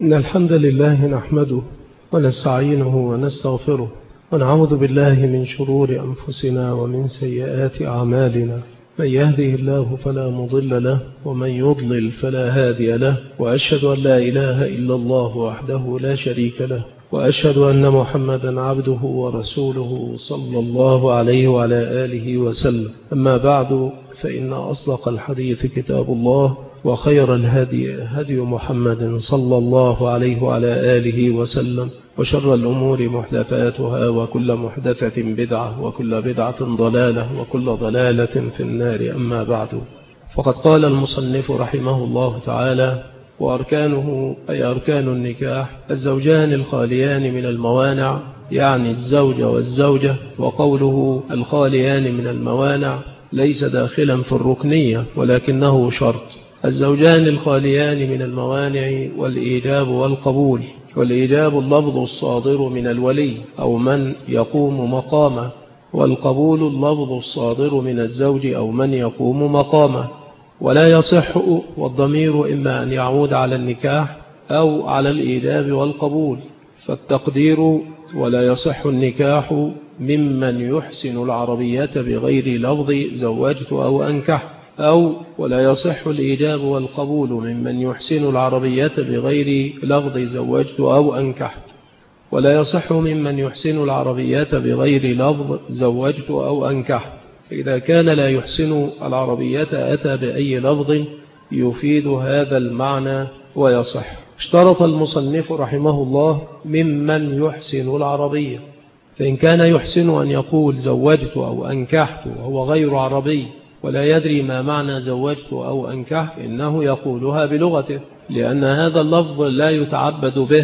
إن الحمد لله نحمده ونستعينه ونستغفره ونعوذ بالله من شرور أنفسنا ومن سيئات أعمالنا. من يهده الله فلا مضل له ومن يضلل فلا هادي له، وأشهد أن لا إله إلا الله وحده لا شريك له، وأشهد أن محمدا عبده ورسوله صلى الله عليه وعلى آله وسلم. أما بعد، فإن أصدق الحديث كتاب الله، وخير الهدي هدي محمد صلى الله عليه وعلى آله وسلم، وشر الأمور محدثاتها، وكل محدثة بدعة، وكل بدعة ضلالة، وكل ضلالة في النار. أما بعد، فقد قال المصنف رحمه الله تعالى: وأركانه أي أركان النكاح الزوجان الخاليان من الموانع، يعني الزوج والزوجة. وقوله الخاليان من الموانع ليس داخلا في الركنية ولكنه شرط. الزوجان الخاليان من الموانع والإيجاب والقبول. والإيجاب اللفظ الصادر من الولي أو من يقوم مقامه، والقبول اللفظ الصادر من الزوج أو من يقوم مقامه. ولا يصح، والضمير إما أن يعود على النكاح أو على الإيجاب والقبول، فالتقدير: ولا يصح النكاح ممن يحسن العربية بغير لفظ زوجت أو أنكح، أو ولا يصح الإيجاب والقبول ممن يحسن العربية بغير لفظ زوجت أو أنكحت. ولا يصح ممن يحسن العربية بغير لفظ زوجت أو أنكحت. فإذا كان لا يحسن العربية أتى بأي لفظ يفيد هذا المعنى ويصح. اشترط المصنف رحمه الله ممن يحسن العربية، فإن كان يحسن أن يقول زوجت أو أنكحت وهو غير عربي ولا يدري ما معنى زوجت أو أنكحت، إنه يقولها بلغته، لأن هذا اللفظ لا يتعبد به،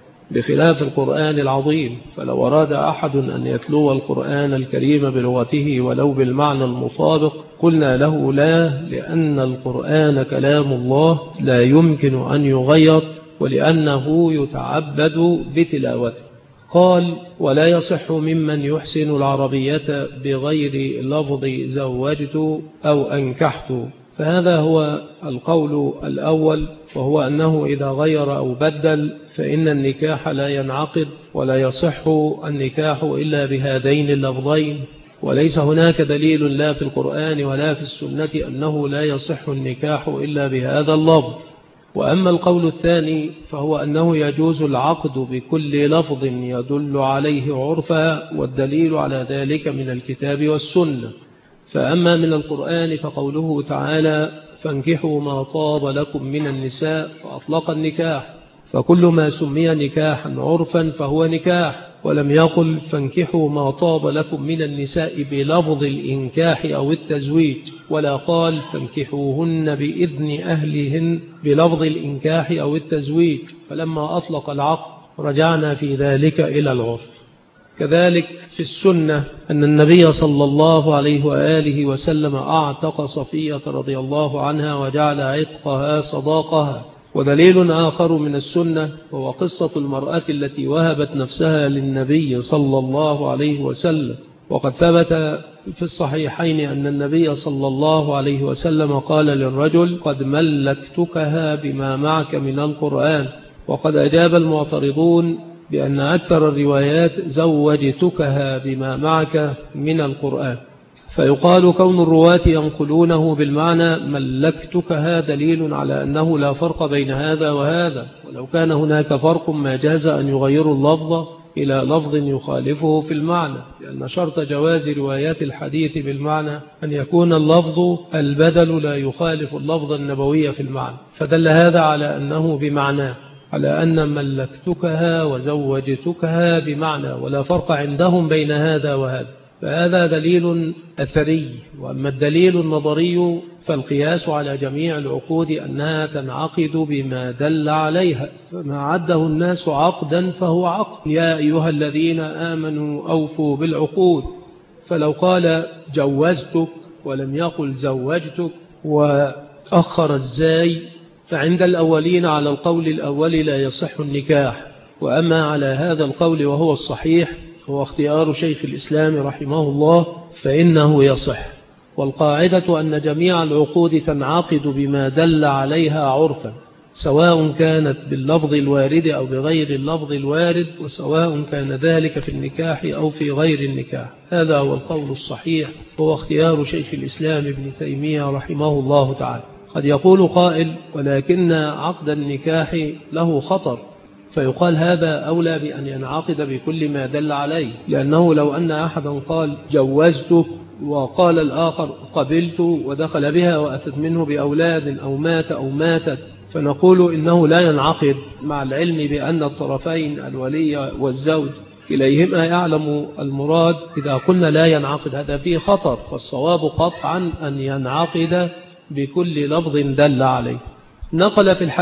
بخلاف القرآن العظيم. فلو أراد أحد أن يتلو القرآن الكريم بلغته ولو بالمعنى المطابق قلنا له لا، لأن القرآن كلام الله لا يمكن أن يغير، ولأنه يتعبد بتلاوته. قال: ولا يصح ممن يحسن العربية بغير لفظ زوجت أو أنكحت. فهذا هو القول الأول، وهو أنه إذا غير أو بدل فإن النكاح لا ينعقد، ولا يصح النكاح إلا بهذين اللفظين. وليس هناك دليل لا في القرآن ولا في السنة أنه لا يصح النكاح إلا بهذا اللفظ. وأما القول الثاني فهو أنه يجوز العقد بكل لفظ يدل عليه عرفا، والدليل على ذلك من الكتاب والسنة. فأما من القرآن فقوله تعالى: فانكحوا ما طاب لكم من النساء، فأطلق النكاح، فكل ما سمي نكاحا عرفا فهو نكاح، ولم يقل فانكحوا ما طاب لكم من النساء بلفظ الإنكاح أو التزويج، ولا قال فانكحوهن بإذن أهلهن بلفظ الإنكاح أو التزويج. فلما أطلق العقد رجعنا في ذلك إلى العرف. كذلك في السنة أن النبي صلى الله عليه وآله وسلم أعتق صفية رضي الله عنها وجعل عتقها صداقها. ودليل آخر من السنة وهو قصة المرأة التي وهبت نفسها للنبي صلى الله عليه وسلم. وقد ثبت في الصحيحين أن النبي صلى الله عليه وسلم قال للرجل: قد ملكتكها بما معك من القرآن. وقد أجاب المعترضون بأن أكثر الروايات زوجتكها بما معك من القرآن، فيقال كون الرواة ينقلونه بالمعنى ملكتكها دليل على أنه لا فرق بين هذا وهذا، ولو كان هناك فرق ما جاز أن يغيروا اللفظ إلى لفظ يخالفه في المعنى، لأن شرط جواز روايات الحديث بالمعنى أن يكون اللفظ البدل لا يخالف اللفظ النبوي في المعنى، فدل هذا على أنه بمعنى، على أن ملكتكها وزوجتكها بمعنى، ولا فرق عندهم بين هذا وهذا. فهذا دليل أثري. وأما الدليل النظري فالقياس على جميع العقود أنها تنعقد بما دل عليها، فما عده الناس عقدا فهو عقد. يا أيها الذين آمنوا أوفوا بالعقود. فلو قال جوزتك ولم يقل زوجتك وأخر الزاي، فعند الأولين على القول الأول لا يصح النكاح. وأما على هذا القول وهو الصحيح هو اختيار شيخ الإسلام رحمه الله فإنه يصح. والقاعدة أن جميع العقود تنعقد بما دل عليها عرفا، سواء كانت باللفظ الوارد أو بغير اللفظ الوارد، وسواء كان ذلك في النكاح أو في غير النكاح. هذا هو القول الصحيح، هو اختيار شيخ الإسلام ابن تيمية رحمه الله تعالى. قد يقول قائل: ولكن عقد النكاح له خطر، فيقال هذا أولى بأن ينعقد بكل ما دل عليه، لأنه لو أن أحدا قال جوزتك وقال الآخر قبلت ودخل بها وأتت منه بأولاد أو مات أو ماتت، فنقول إنه لا ينعقد، مع العلم بأن الطرفين الولي والزوج كليهما يعلم المراد. إذا قلنا لا ينعقد هذا فيه خطر، فالصواب قطعا أن ينعقد بكل لفظ دل عليه. نقل في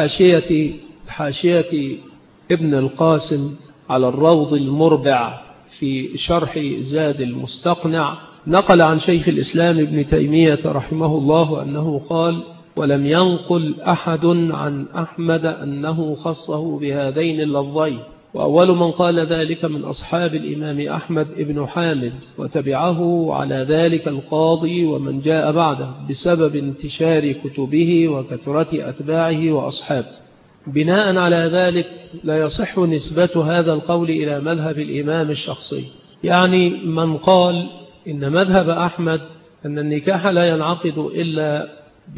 حاشية ابن القاسم على الروض المربع في شرح زاد المستقنع، نقل عن شيخ الإسلام ابن تيمية رحمه الله أنه قال: ولم ينقل أحد عن أحمد أنه خصه بهذين اللفظين. وأول من قال ذلك من أصحاب الإمام أحمد ابن حامد، وتبعه على ذلك القاضي ومن جاء بعده بسبب انتشار كتبه وكثرة أتباعه وأصحابه. بناء على ذلك لا يصح نسبة هذا القول إلى مذهب الإمام الشخصي، يعني من قال إن مذهب أحمد أن النكاح لا ينعقد إلا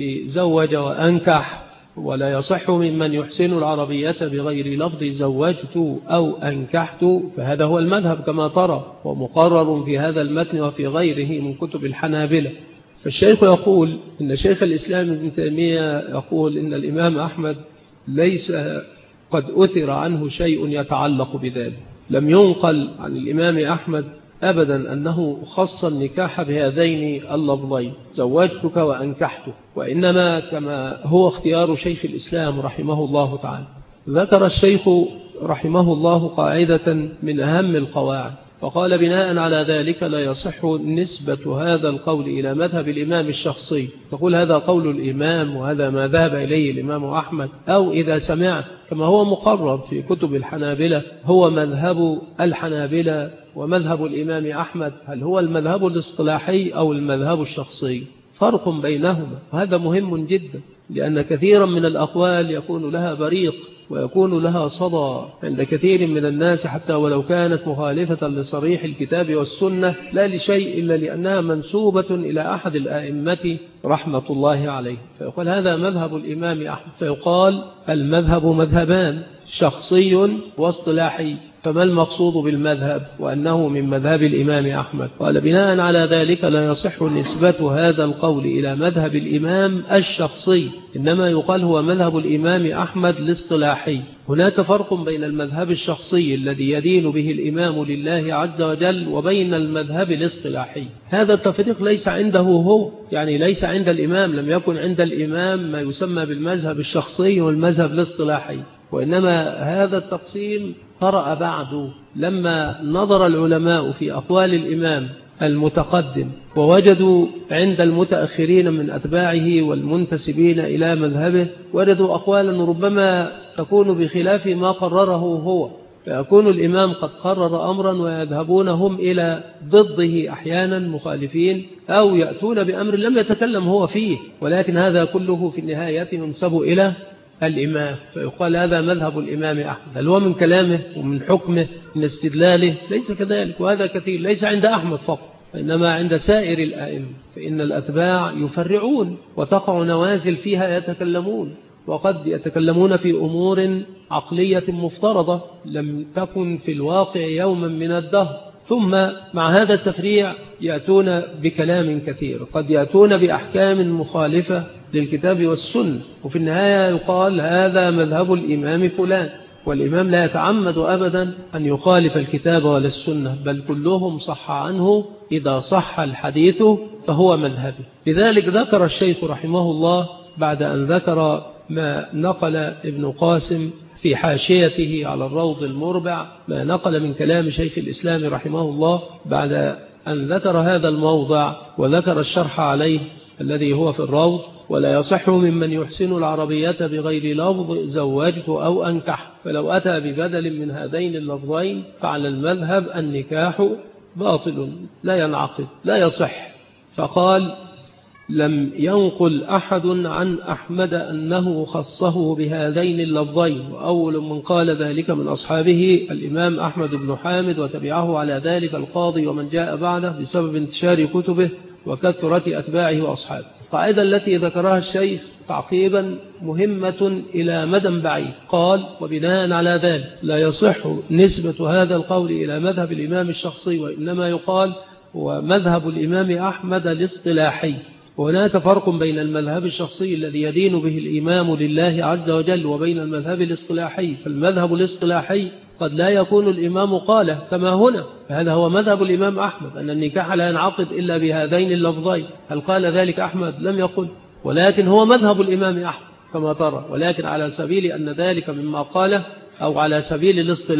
بزوج وأنكح، ولا يصح ممن يحسن العربية بغير لفظ زوجت أو أنكحت، فهذا هو المذهب كما ترى، ومقرر في هذا المتن وفي غيره من كتب الحنابلة. فالشيخ يقول إن شيخ الإسلام ابن تيمية يقول إن الإمام أحمد ليس قد أثر عنه شيء يتعلق بذلك، لم ينقل عن الإمام أحمد أبدا أنه خص النكاح بهذين اللفظين زوجتك وأنكحتك، وإنما كما هو اختيار شيخ الإسلام رحمه الله تعالى. ذكر الشيخ رحمه الله قاعدة من أهم القواعد، فقال: بناء على ذلك لا يصح نسبة هذا القول إلى مذهب الإمام الشخصي، تقول هذا قول الإمام وهذا ما ذهب إليه الإمام أحمد، أو إذا سمعت كما هو مقرر في كتب الحنابلة هو مذهب الحنابلة ومذهب الإمام أحمد، هل هو المذهب الاصطلاحي أو المذهب الشخصي؟ فرق بينهما، وهذا مهم جدا، لأن كثيرا من الأقوال يكون لها بريق ويكون لها صدى عند كثير من الناس، حتى ولو كانت مخالفة لصريح الكتاب والسنة، لا لشيء إلا لأنها منسوبة إلى أحد الآئمة رحمة الله عليه، فيقول هذا مذهب الإمام أحمد، فيقال المذهب مذهبان، شخصي واصطلاحي. فما المقصود بالمذهب وأنه من مذهب الإمام أحمد؟ قال: بناء على ذلك لا يصح نسبة هذا القول إلى مذهب الإمام الشخصي، إنما يقال هو مذهب الإمام أحمد الاصطلاحي. هناك فرق بين المذهب الشخصي الذي يدين به الإمام لله عز وجل وبين المذهب الاصطلاحي. هذا التفريق ليس عنده هو، يعني ليس عند الإمام، لم يكن عند الإمام ما يسمى بالمذهب الشخصي والمذهب الاصطلاحي، وإنما هذا التقسيم طرأ بعد لما نظر العلماء في أقوال الإمام المتقدم ووجدوا عند المتأخرين من أتباعه والمنتسبين إلى مذهبه وجدوا أقوالا ربما تكون بخلاف ما قرره هو، فيكون الإمام قد قرر أمرا ويذهبون هم إلى ضده أحيانا مخالفين، أو يأتون بأمر لم يتكلم هو فيه، ولكن هذا كله في النهاية ينسب إلى الإمام، فيقال هذا مذهب الإمام أحمد. هل هو من كلامه ومن حكمه من استدلاله؟ ليس كذلك، وهذا كثير ليس عند أحمد فقط، إنما عند سائر الآئمة، فإن الأتباع يفرعون وتقع نوازل فيها يتكلمون، وقد يتكلمون في أمور عقلية مفترضة لم تكن في الواقع يوما من الدهر، ثم مع هذا التفريع يأتون بكلام كثير، قد يأتون بأحكام مخالفة للكتاب والسنة، وفي النهاية يقال هذا مذهب الإمام فلان، والإمام لا يتعمد أبدا أن يخالف الكتاب ولا السنة، بل كلهم صح عنه، إذا صح الحديث فهو مذهبي. لذلك ذكر الشيخ رحمه الله بعد أن ذكر ما نقل ابن قاسم في حاشيته على الروض المربع، ما نقل من كلام شيخ الإسلام رحمه الله، بعد أن ذكر هذا الموضع وذكر الشرح عليه الذي هو في الروض: ولا يصح ممن يحسن العربية بغير لفظ زوجت أو أنكح، فلو أتى ببدل من هذين اللفظين فعلى المذهب النكاح باطل لا ينعقد لا يصح. فقال: لم ينقل أحد عن أحمد أنه خصه بهذين اللفظين، وأول من قال ذلك من أصحابه الإمام أحمد بن حامد، وتبعه على ذلك القاضي ومن جاء بعده بسبب انتشار كتبه وكثرة أتباعه وأصحابه. القاعدة التي ذكرها الشيخ تعقيبا مهمة إلى مدى بعيد، قال: وبناء على ذلك لا يصح نسبة هذا القول إلى مذهب الإمام الشخصي، وإنما يقال هو مذهب الإمام أحمد الاصطلاحي. وهناك فرق بين المذهب الشخصي الذي يدين به الإمام لله عز وجل وبين المذهب الاصطلاحي. فالمذهب الاصطلاحي قد لا يكون الإمام قاله كما هنا، فهذا هو مذهب الإمام أحمد أن النكاح لا ينعقد إلا بهذين اللفظين. هل قال ذلك أحمد؟ لم يقل، ولكن هو مذهب الإمام أحمد كما ترى، ولكن على سبيل أن ذلك مما قاله، أو على سبيل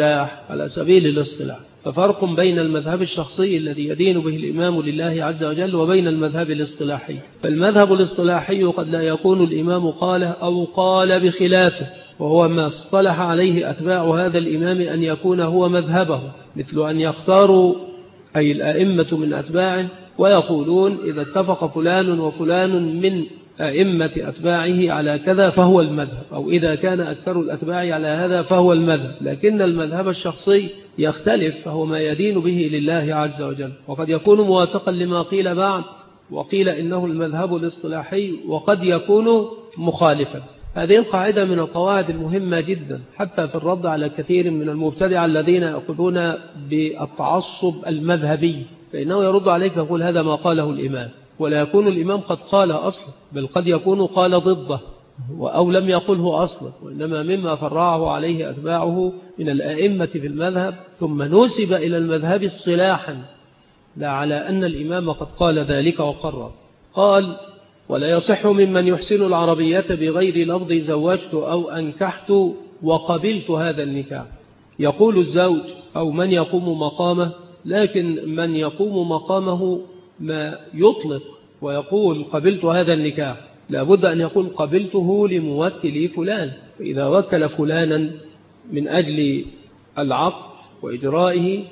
الاصطلاح. ففرق بين المذهب الشخصي الذي يدين به الإمام لله عز وجل وبين المذهب الاصطلاحي. فالمذهب الاصطلاحي قد لا يكون الإمام قاله أو قال بخلافه، وهو ما اصطلح عليه أتباع هذا الإمام أن يكون هو مذهبه، مثل أن يختاروا أي الأئمة من أتباعه ويقولون إذا اتفق فلان وفلان من أئمة أتباعه على كذا فهو المذهب، أو إذا كان أكثر الأتباع على هذا فهو المذهب. لكن المذهب الشخصي يختلف، فهو ما يدين به لله عز وجل، وقد يكون موافقا لما قيل بعد، وقيل إنه المذهب الاصطلاحي، وقد يكون مخالفا. هذه القاعدة من القواعد المهمة جدا، حتى في الرد على كثير من المبتدعة الذين يأخذون بالتعصب المذهبي، فإنه يرد عليك يقول هذا ما قاله الإمام، ولا يكون الإمام قد قال أصلا، بل قد يكون قال ضده أو لم يقله أصلا، وإنما مما فرعه عليه أتباعه من الأئمة في المذهب، ثم نسب إلى المذهب اصطلاحا، لا على أن الإمام قد قال ذلك وقرر. قال: ولا يصح ممن يحسن العربية بغير لفظ زوجت أو أنكحت وقبلت هذا النكاح. يقول الزوج أو من يقوم مقامه، لكن من يقوم مقامه ما يطلق ويقول قبلت هذا النكاح، لابد أن يقول قبلته لموكل فلان. فإذا وكل فلانا من أجل العقد وإجرائه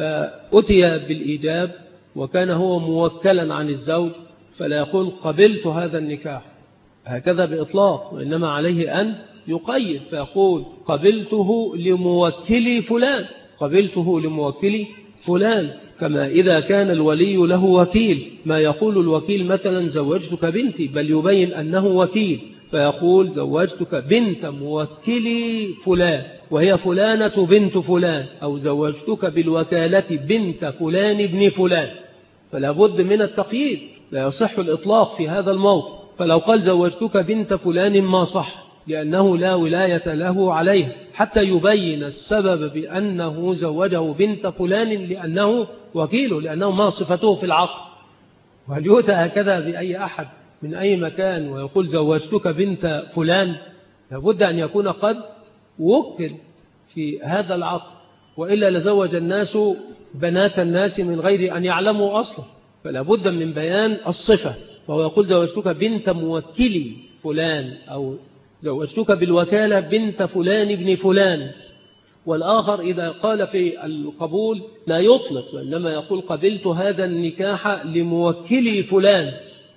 فأتي بالإيجاب وكان هو موكلا عن الزوج، فلا يقول قبلت هذا النكاح هكذا بإطلاق، وإنما عليه أن يقيد فيقول قبلته لموكل فلان، قبلته لموكل فلان. كما إذا كان الولي له وكيل، ما يقول الوكيل مثلا زوجتك بنتي، بل يبين أنه وكيل فيقول زوجتك بنت موكلي فلان وهي فلانة بنت فلان، أو زوجتك بالوكالة بنت فلان ابن فلان. فلا بد من التقييد، لا يصح الإطلاق في هذا الموضع. فلو قال زوجتك بنت فلان ما صح، لأنه لا ولاية له عليه، حتى يبين السبب بأنه زوجه بنت فلان لأنه وكيله، لأنه ما صفته في العقد. وهل يؤتى هكذا بأي أحد من أي مكان ويقول زوجتك بنت فلان؟ لابد أن يكون قد وكل في هذا العقد، وإلا لزوج الناس بنات الناس من غير أن يعلموا أصلا. فلا بد من بيان الصفة، فهو يقول زوجتك بنت موكلي فلان، أو زوجتك بالوكالة بنت فلان ابن فلان. والآخر إذا قال في القبول لا يطلق، وإنما يقول قبلت هذا النكاح لموكلي فلان،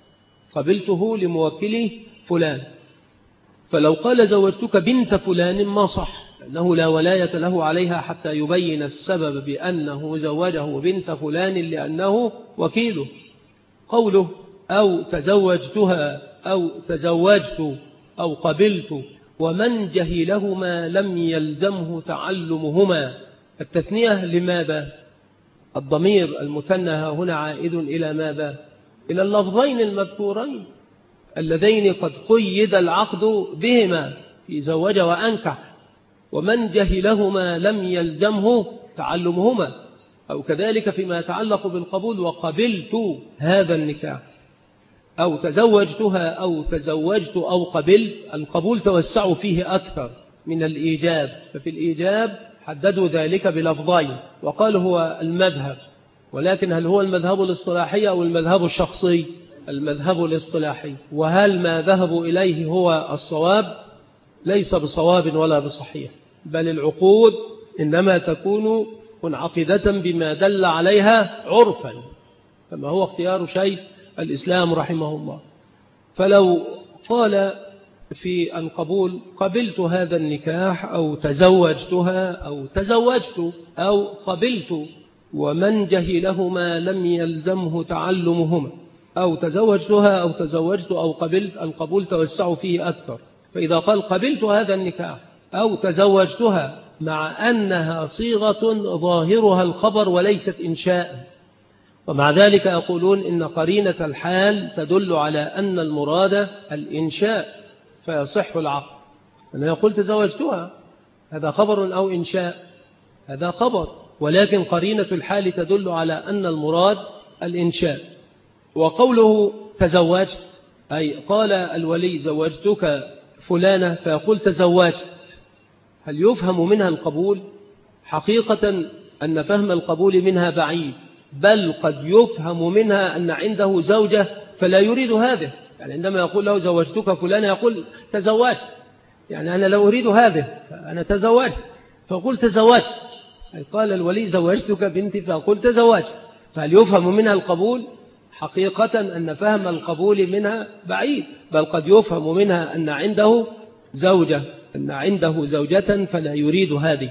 قبلته لموكلي فلان. فلو قال زوجتك بنت فلان ما صح، لأنه لا ولاية له عليها حتى يبين السبب بأنه زوجه بنت فلان لأنه وكيله. قوله أو تزوجتها أو تزوجت أو قبلت ومن جهلهما لم يلزمه تعلمهما، التثنية لماذا؟ الضمير المثنى هنا عائد إلى ماذا؟ إلى اللفظين المذكورين اللذين قد قيد العقد بهما في زوج وأنكح. ومن جهلهما لم يلزمه تعلمهما، أو كذلك فيما يتعلق بالقبول وقبلت هذا النكاح، أو تزوجتها أو تزوجت أو قبلت. القبول توسعوا فيه أكثر من الإيجاب، ففي الإيجاب حددوا ذلك بلفظين وقال هو المذهب. ولكن هل هو المذهب الاصطلاحي أو المذهب الشخصي؟ المذهب الاصطلاحي. وهل ما ذهبوا إليه هو الصواب؟ ليس بصواب ولا بصحيح، بل العقود إنما تكون منعقدة بما دل عليها عرفا، كما هو اختيار شيخ الإسلام رحمه الله. فلو قال في القبول قبلت هذا النكاح أو تزوجتها أو تزوجت أو قبلت، ومن جهلهما لم يلزمه تعلمهما، أو تزوجتها أو تزوجت أو قبلت، القبول توسعوا فيه أكثر. فإذا قال قبلت هذا النكاح أو تزوجتها مع أنها صيغة ظاهرها الخبر وليست إنشاء، ومع ذلك يقولون إن قرينة الحال تدل على أن المراد الإنشاء فيصح العقد. أنا يقول تزوجتها هذا خبر أو إنشاء، هذا خبر، ولكن قرينة الحال تدل على أن المراد الإنشاء. وقوله تزوجت أي قال الولي زوجتك فلانة فيقول تزوجت، هل يفهم منها القبول؟ حقيقة أن فهم القبول منها بعيد، بل قد يفهم منها أن عنده زوجة فلا يريد هذا. يعني عندما يقول له زوجتك فلانة يقول تزوجت، يعني أنا لا أريد هذا، أنا تزوجت، فأقول تزوجت. قال الولي زوجتك بنتي فأقول تزوجت، فهل يفهم منها القبول؟ حقيقة أن فهم القبول منها بعيد، بل قد يفهم منها أن عنده زوجة، أن عنده زوجة فلا يريد هذه.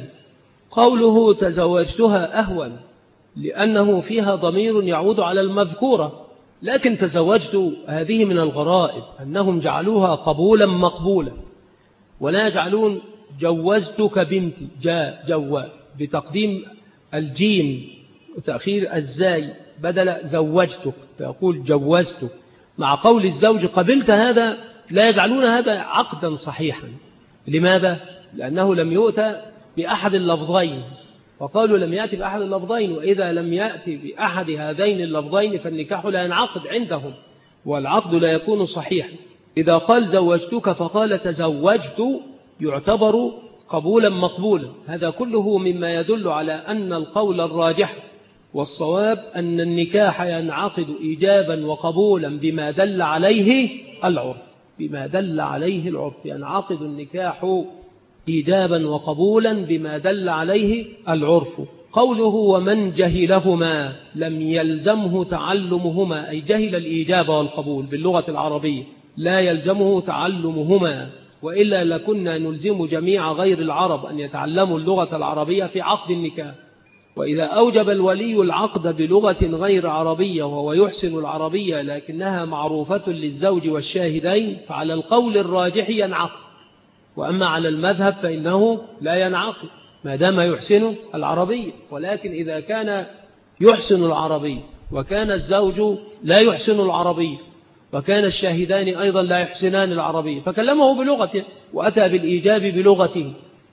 قوله تزوجتها أهون لأنه فيها ضمير يعود على المذكورة، لكن تزوجت هذه من الغرائب أنهم جعلوها قبولا مقبولا، ولا يجعلون جوزتك بنتي جوا بتقديم الجيم وتأخير الزاي بدل زوجتك، فيقول جوزتك. مع قول الزوج قبلت هذا لا يجعلون هذا عقدا صحيحا. لماذا؟ لأنه لم يؤتى بأحد اللفظين، وقالوا لم يأتي بأحد اللفظين، وإذا لم يأتي بأحد هذين اللفظين فالنكاح لا ينعقد عندهم، والعقد لا يكون صحيحا. إذا قال زوجتك فقال تزوجت يعتبر قبولا مقبولا. هذا كله مما يدل على أن القول الراجح والصواب أن النكاح ينعقد إيجابا وقبولا بما دل عليه العرف، بما دل عليه العرف، ينعقد النكاح إيجابا وقبولا بما دل عليه العرف. قوله ومن جهلهما لم يلزمه تعلمهما، أي جهل الإيجاب والقبول باللغة العربية لا يلزمه تعلمهما، وإلا لكنا نلزم جميع غير العرب أن يتعلموا اللغة العربية في عقد النكاح. وإذا أوجب الولي العقد بلغة غير عربية وهو يحسن العربية لكنها معروفة للزوج والشاهدين فعلى القول الراجح ينعقد، وأما على المذهب فإنه لا ينعقد ما دام يحسن العربية. ولكن إذا كان يحسن العربية وكان الزوج لا يحسن العربية وكان الشاهدان أيضا لا يحسنان العربية فكلمه بلغته وأتى بالإيجاب بلغته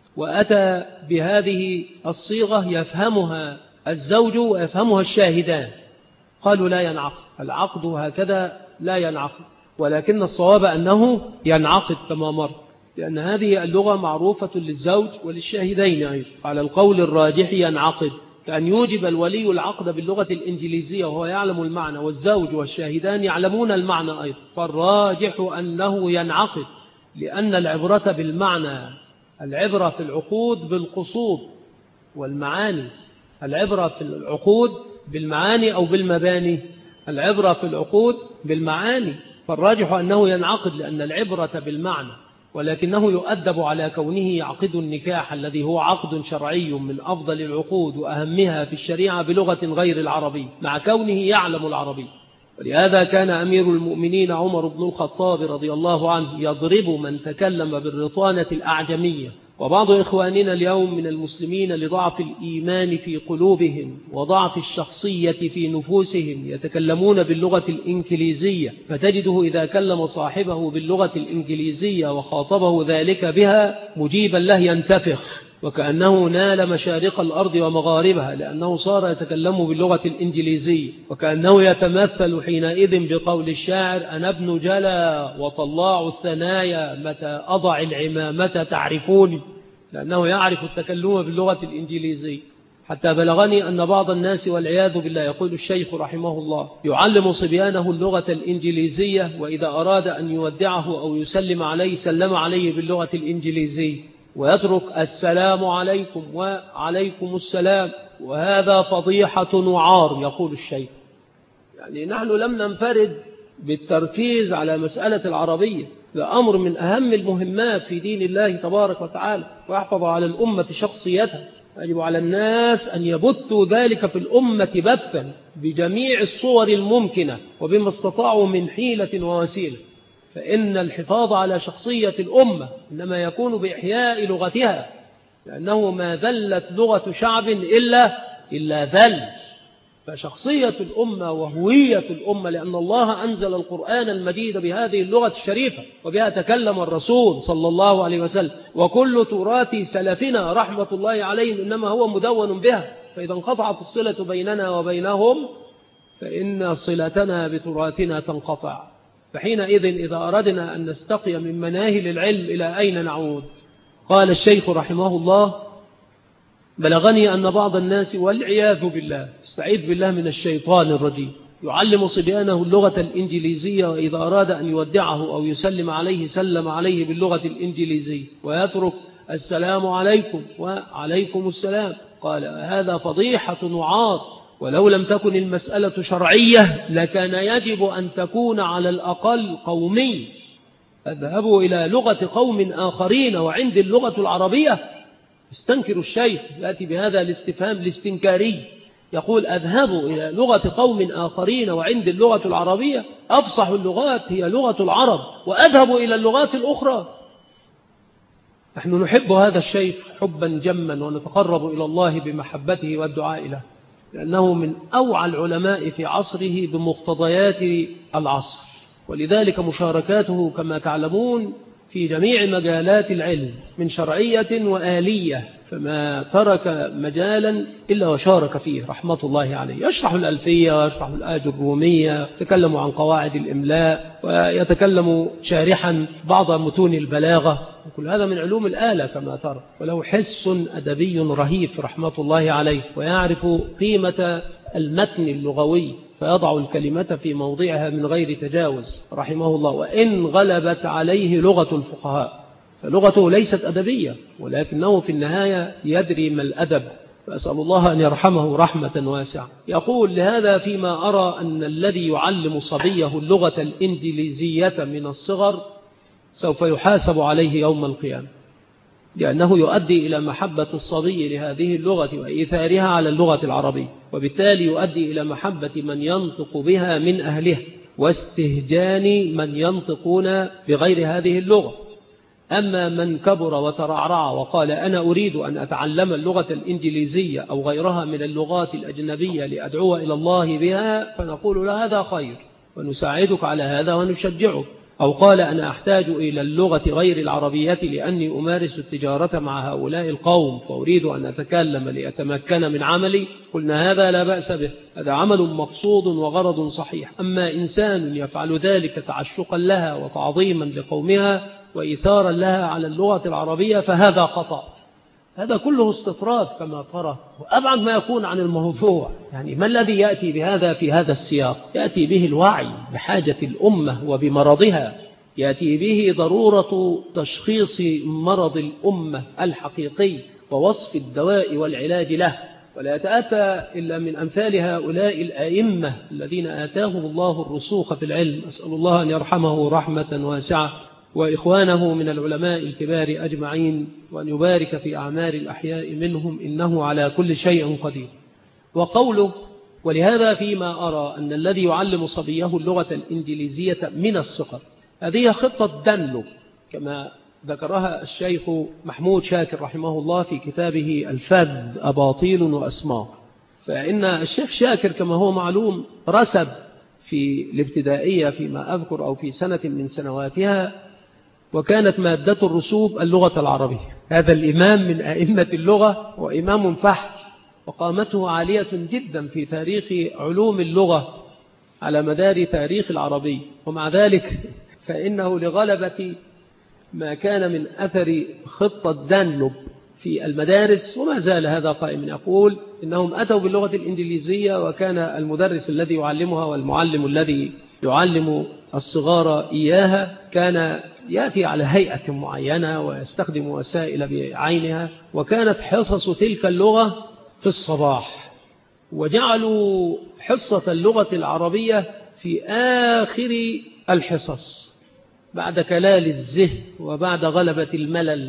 وأتى بهذه الصيغة يفهمها الزوج ويفهمها الشاهدان، قالوا لا ينعقد، العقد هكذا لا ينعقد. ولكن الصواب أنه ينعقد كما مر، لأن هذه اللغة معروفة للزوج وللشاهدين أيضا، على القول الراجح ينعقد، كأن يوجب الولي العقد باللغة الإنجليزية وهو يعلم المعنى والزوج والشاهدان يعلمون المعنى أيضا، فالراجح أنه ينعقد، لأن العبرة بالمعنى، العبرة في العقود بالقصود والمعاني، العبرة في العقود بالمعاني أو بالمباني، العبرة في العقود بالمعاني، فالراجح أنه ينعقد لأن العبرة بالمعنى، ولكنه يؤدب على كونه يعقد النكاح الذي هو عقد شرعي من أفضل العقود وأهمها في الشريعة بلغة غير العربي مع كونه يعلم العربي. ولهذا كان أمير المؤمنين عمر بن الخطاب رضي الله عنه يضرب من تكلم بالرطانة الأعجمية. وبعض إخواننا اليوم من المسلمين لضعف الإيمان في قلوبهم وضعف الشخصية في نفوسهم يتكلمون باللغة الإنجليزية، فتجده إذا كلم صاحبه باللغة الإنجليزية وخاطبه ذلك بها مجيبا له ينتفخ وكأنه نال مشارق الأرض ومغاربها، لأنه صار يتكلم باللغة الإنجليزية، وكأنه يتمثل حينئذ بقول الشاعر أنا ابن جلا وطلاع الثنايا متى أضع العمامة تعرفوني، لأنه يعرف التكلم باللغة الإنجليزية. حتى بلغني أن بعض الناس والعياذ بالله، يقول الشيخ رحمه الله، يعلم صبيانه اللغة الإنجليزية وإذا أراد أن يودعه أو يسلم عليه سلم عليه باللغة الإنجليزية ويترك السلام عليكم وعليكم السلام، وهذا فضيحة وعار. يقول الشيخ يعني نحن لم ننفرد بالتركيز على مسألة العربية، ده أمر من أهم المهمات في دين الله تبارك وتعالى، ويحفظ على الأمة شخصيتها. يجب على الناس أن يبثوا ذلك في الأمة بثا بجميع الصور الممكنة وبما استطاعوا من حيلة ووسيلة، فإن الحفاظ على شخصية الأمة إنما يكون بإحياء لغتها، لأنه ما ذلت لغة شعب إلا ذل. فشخصية الأمة وهوية الأمة، لأن الله أنزل القرآن المجيد بهذه اللغة الشريفة وبها تكلم الرسول صلى الله عليه وسلم، وكل تراث سلفنا رحمة الله عليهم إنما هو مدون بها، فإذا انقطعت الصلة بيننا وبينهم فإن صلتنا بتراثنا تنقطع. فحينئذ إذا أردنا أن نستقي من مناهل العلم إلى أين نعود؟ قال الشيخ رحمه الله: بلغني أن بعض الناس والعياذ بالله، استعيذ بالله من الشيطان الرجيم، يعلم صبيانه اللغة الإنجليزية، وإذا أراد أن يودعه أو يسلم عليه سلم عليه باللغة الإنجليزية ويترك السلام عليكم وعليكم السلام. قال: هذا فضيحة وعار، ولو لم تكن المسألة شرعية لكان يجب أن تكون على الأقل قومي. اذهبوا إلى لغة قوم آخرين وعند اللغة العربية. استنكر الشيخ، يأتي بهذا الاستفهام الاستنكاري، يقول: أذهبوا إلى لغة قوم آخرين وعند اللغة العربية. أفصح اللغات هي لغة العرب، وأذهبوا إلى اللغات الأخرى. نحن نحب هذا الشيخ حبا جما، ونتقرب إلى الله بمحبته والدعاء له، لأنه من أوعى العلماء في عصره بمقتضيات العصر، ولذلك مشاركاته كما تعلمون في جميع مجالات العلم من شرعية وآلية، فما ترك مجالا إلا وشارك فيه رحمة الله عليه. يشرح الألفية ويشرح الآج الرومية، يتكلم عن قواعد الإملاء، ويتكلم شارحا بعض متون البلاغة، وكل هذا من علوم الآلة كما ترى، وله حس أدبي رهيف رحمة الله عليه، ويعرف قيمة المتن اللغوي فيضع الكلمة في موضعها من غير تجاوز رحمه الله. وإن غلبت عليه لغة الفقهاء فلغته ليست أدبية، ولكنه في النهاية يدري ما الأدب، فأسأل الله أن يرحمه رحمة واسعة. يقول: لهذا فيما أرى أن الذي يعلم صبيه اللغة الإنجليزية من الصغر سوف يحاسب عليه يوم القيامة، لأنه يؤدي إلى محبة الصبي لهذه اللغة وإيثارها على اللغة العربية، وبالتالي يؤدي إلى محبة من ينطق بها من أهله واستهجان من ينطقون بغير هذه اللغة. أما من كبر وترعرع وقال: أنا أريد أن أتعلم اللغة الإنجليزية أو غيرها من اللغات الأجنبية لأدعو إلى الله بها، فنقول له: هذا خير ونساعدك على هذا ونشجعك. أو قال: أنا أحتاج إلى اللغة غير العربية لأني أمارس التجارة مع هؤلاء القوم فأريد أن أتكلم لأتمكن من عملي، قلنا: هذا لا بأس به، هذا عمل مقصود وغرض صحيح. أما إنسان يفعل ذلك تعشقا لها وتعظيما لقومها وإيثارا لها على اللغة العربية فهذا خطأ. هذا كله استطراد كما ترى، وأبعد ما يكون عن الموضوع. يعني ما الذي يأتي بهذا في هذا السياق؟ يأتي به الوعي بحاجة الأمة وبمرضها، يأتي به ضرورة تشخيص مرض الأمة الحقيقي ووصف الدواء والعلاج له، ولا يتأتى إلا من أمثال هؤلاء الأئمة الذين آتاهم الله الرسوخ في العلم. أسأل الله أن يرحمه رحمة واسعة وإخوانه من العلماء الكبار أجمعين، وأن يبارك في أعمار الأحياء منهم، إنه على كل شيء قدير. وقوله: ولهذا فيما أرى أن الذي يعلم صبيه اللغة الإنجليزية من الصغر، هذه خطة دانلوب كما ذكرها الشيخ محمود شاكر رحمه الله في كتابه الفذ أباطيل وأسمار. فإن الشيخ شاكر كما هو معلوم رسب في الابتدائية فيما أذكر أو في سنة من سنواتها، وكانت مادة الرسوب اللغة العربية. هذا الإمام من أئمة اللغة وإمام فحر، وقامته عالية جدا في تاريخ علوم اللغة على مدار تاريخ العربي. ومع ذلك فإنه لغلبة ما كان من أثر خطة دانلوب في المدارس، وما زال هذا قائم، يقول إنهم أتوا باللغة الإنجليزية، وكان المدرس الذي يعلمها والمعلم الذي يعلم الصغار إياها كان يأتي على هيئة معينة ويستخدم وسائل بعينها، وكانت حصص تلك اللغة في الصباح، وجعلوا حصة اللغة العربية في آخر الحصص بعد كلال الذهن وبعد غلبة الملل،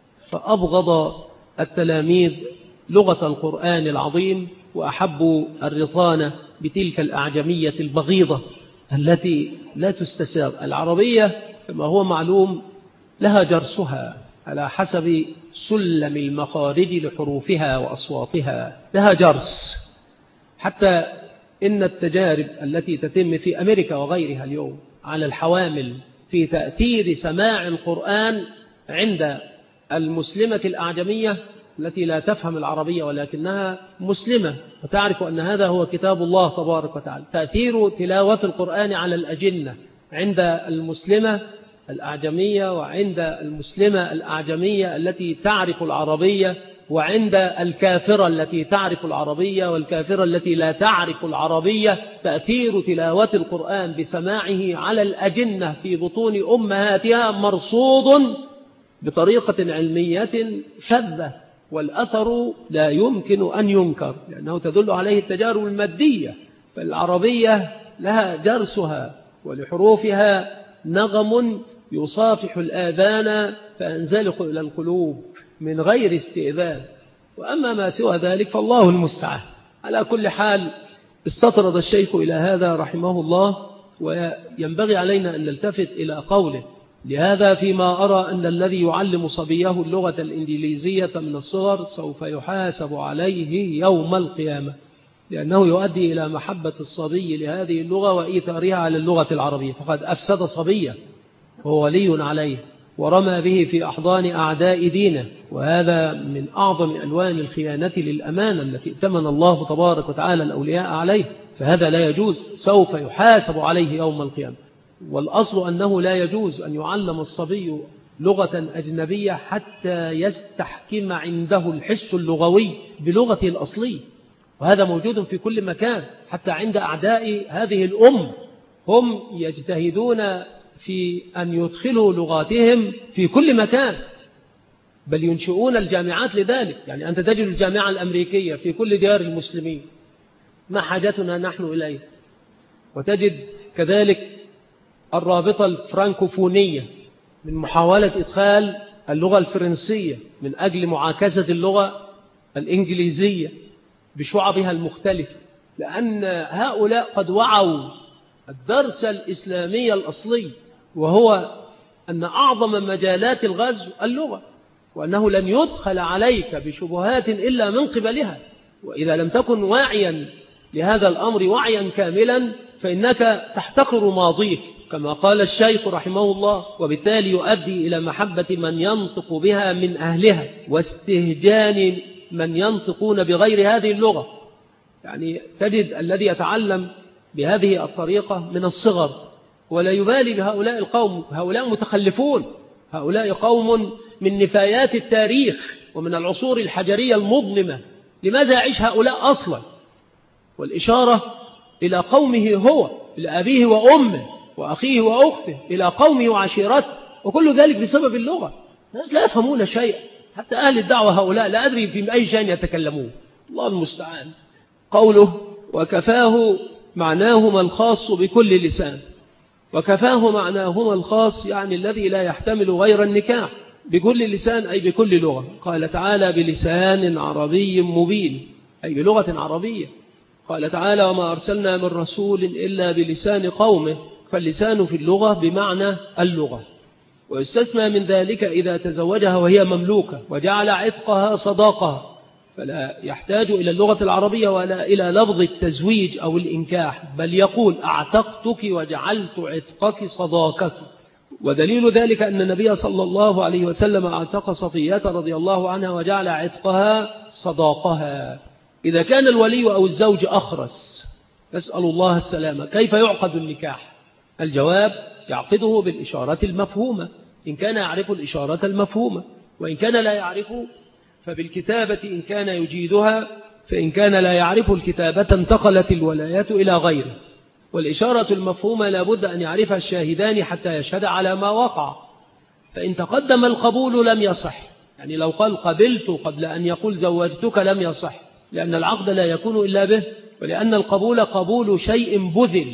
فأبغض التلاميذ لغة القرآن العظيم وأحبوا الرطانة بتلك الأعجمية البغيضة التي لا تستساغ. العربية كما هو معلوم لها جرسها على حسب سلم المخارج لحروفها وأصواتها، لها جرس. حتى إن التجارب التي تتم في أمريكا وغيرها اليوم على الحوامل في تأثير سماع القرآن عند المسلمة الأعجمية التي لا تفهم العربية ولكنها مسلمة وتعرف أن هذا هو كتاب الله تبارك وتعالى، تأثير تلاوة القرآن على الأجنة عند المسلمة الأعجمية وعند المسلمة الأعجمية التي تعرف العربية، وعند الكافرة التي تعرف العربية والكافرة التي لا تعرف العربية، تأثير تلاوة القرآن بسماعه على الأجنة في بطون أمهاتها مرصود بطريقة علمية شاذة، والأثر لا يمكن أن ينكر لأنه تدل عليه التجارب المادية. فالعربية لها جرسها ولحروفها نغم يصافح الآذان فأنزلق إلى القلوب من غير استئذان. وأما ما سوى ذلك فالله المستعان. على كل حال استطرد الشيخ إلى هذا رحمه الله، وينبغي علينا أن نلتفت إلى قوله: لهذا فيما أرى أن الذي يعلم صبيه اللغة الإنجليزية من الصغر سوف يحاسب عليه يوم القيامة، لأنه يؤدي إلى محبة الصبي لهذه اللغة وإيثارها على اللغة العربية، فقد أفسد صبيه وهو ولي عليه ورمى به في أحضان أعداء دينه، وهذا من أعظم ألوان الخيانة للأمانة التي ائتمن الله تبارك وتعالى الأولياء عليه، فهذا لا يجوز، سوف يحاسب عليه يوم القيامة. والأصل أنه لا يجوز أن يعلم الصبي لغة أجنبية حتى يستحكم عنده الحس اللغوي بلغته الأصلية، وهذا موجود في كل مكان، حتى عند أعداء هذه الأم هم يجتهدون في أن يدخلوا لغاتهم في كل مكان، بل ينشئون الجامعات لذلك. يعني أنت تجد الجامعة الأمريكية في كل ديار المسلمين، ما حاجتنا نحن إليه. وتجد كذلك الرابطة الفرانكوفونية من محاولة إدخال اللغة الفرنسية من أجل معاكسة اللغة الإنجليزية بشعبها المختلفة، لأن هؤلاء قد وعوا الدرس الإسلامي الأصلي، وهو أن أعظم مجالات الغزو اللغة، وأنه لن يدخل عليك بشبهات إلا من قبلها. وإذا لم تكن واعيا لهذا الأمر وعيا كاملا فإنك تحتقر ماضيك كما قال الشيخ رحمه الله، وبالتالي يؤدي إلى محبة من ينطق بها من أهلها واستهجان من ينطقون بغير هذه اللغة. يعني تجد الذي يتعلم بهذه الطريقة من الصغر ولا يبالي بهؤلاء القوم، هؤلاء متخلفون، هؤلاء قوم من نفايات التاريخ ومن العصور الحجرية المظلمة. لماذا يعيش هؤلاء أصلا؟ والإشارة إلى قومه هو، إلى أبيه وأمه وأخيه وأخته، إلى قومه وعشيرته، وكل ذلك بسبب اللغة. الناس لا يفهمون شيئا، حتى أهل الدعوة هؤلاء لا أدري في أي شيء يتكلمون، الله المستعان. قوله وكفاه معناهما الخاص بكل لسان، وكفاه معناهما الخاص يعني الذي لا يحتمل غير النكاح، بكل لسان أي بكل لغة. قال تعالى بلسان عربي مبين، أي بلغة عربية. قال تعالى وما أرسلنا من رسول إلا بلسان قومه، فاللسان في اللغة بمعنى اللغة. ويستثنى من ذلك إذا تزوجها وهي مملوكة وجعل عتقها صداقها، فلا يحتاج إلى اللغة العربية ولا إلى لفظ التزويج أو الإنكاح، بل يقول أعتقتك وجعلت عتقك صداقتك. ودليل ذلك أن النبي صلى الله عليه وسلم اعتق صفية رضي الله عنها وجعل عتقها صداقها. إذا كان الولي أو الزوج أخرس، نسأل الله السلامة، كيف يعقد النكاح؟ الجواب يعقده بالإشارة المفهومة إن كان يعرف الإشارة المفهومة، وإن كان لا يعرف فبالكتابة إن كان يجيدها، فإن كان لا يعرف الكتابة انتقلت الولايات إلى غيره. والإشارة المفهومة لابد أن يعرفها الشاهدان حتى يشهد على ما وقع، فإن تقدم القبول لم يصح، يعني لو قال قبلت قبل أن يقول زوجتك لم يصح، لأن العقد لا يكون إلا به، ولأن القبول قبول شيء بذل،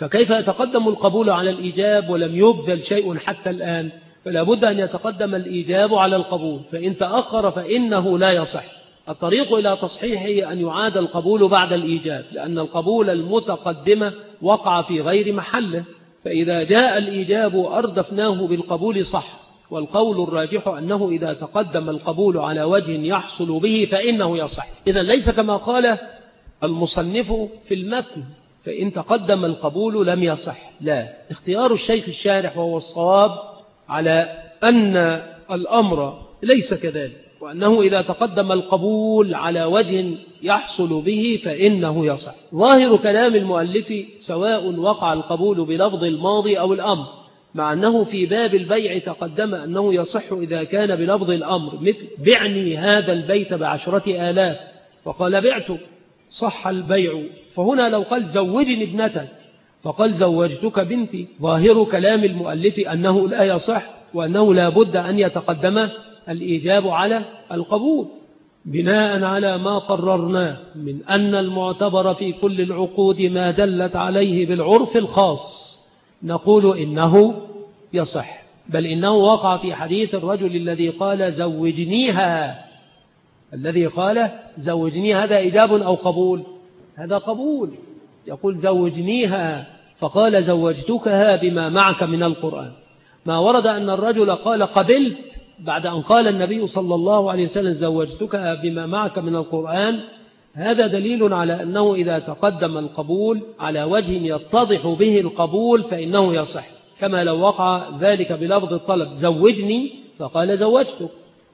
فكيف يتقدم القبول على الإيجاب ولم يبذل شيء حتى الآن؟ فلا بد أن يتقدم الإيجاب على القبول، فإن تأخر فإنه لا يصح. الطريق إلى تصحيحه أن يعاد القبول بعد الإيجاب، لأن القبول المتقدم وقع في غير محله، فإذا جاء الإيجاب أردفناه بالقبول صح. والقول الراجح أنه إذا تقدم القبول على وجه يحصل به فإنه يصح. إذن ليس كما قال المصنف في المتن فإن تقدم القبول لم يصح، لا، اختيار الشيخ الشارح وهو الصواب على أن الأمر ليس كذلك، وأنه إذا تقدم القبول على وجه يحصل به فإنه يصح. ظاهر كلام المؤلف سواء وقع القبول بلفظ الماضي أو الأمر، مع أنه في باب البيع تقدم أنه يصح إذا كان بلفظ الأمر، مثل بعني هذا البيت ب10,000 فقال بعته صح البيع. فهنا لو قال زوجني ابنتك فقال زوجتك بنتي، ظاهر كلام المؤلف أنه لا يصح، وأنه لا بد أن يتقدم الإيجاب على القبول، بناء على ما قررناه من أن المعتبر في كل العقود ما دلت عليه بالعرف الخاص، نقول إنه يصح. بل إنه وقع في حديث الرجل الذي قال زوجنيها، الذي قال زوجني هذا إيجاب أو قبول؟ هذا قبول. يقول زوجنيها فقال زوجتكها بما معك من القرآن. ما ورد أن الرجل قال قبلت بعد أن قال النبي صلى الله عليه وسلم زوجتكها بما معك من القرآن، هذا دليل على أنه إذا تقدم القبول على وجه يتضح به القبول فإنه يصح، كما لو وقع ذلك بلفظ الطلب زوجني فقال زوجتك.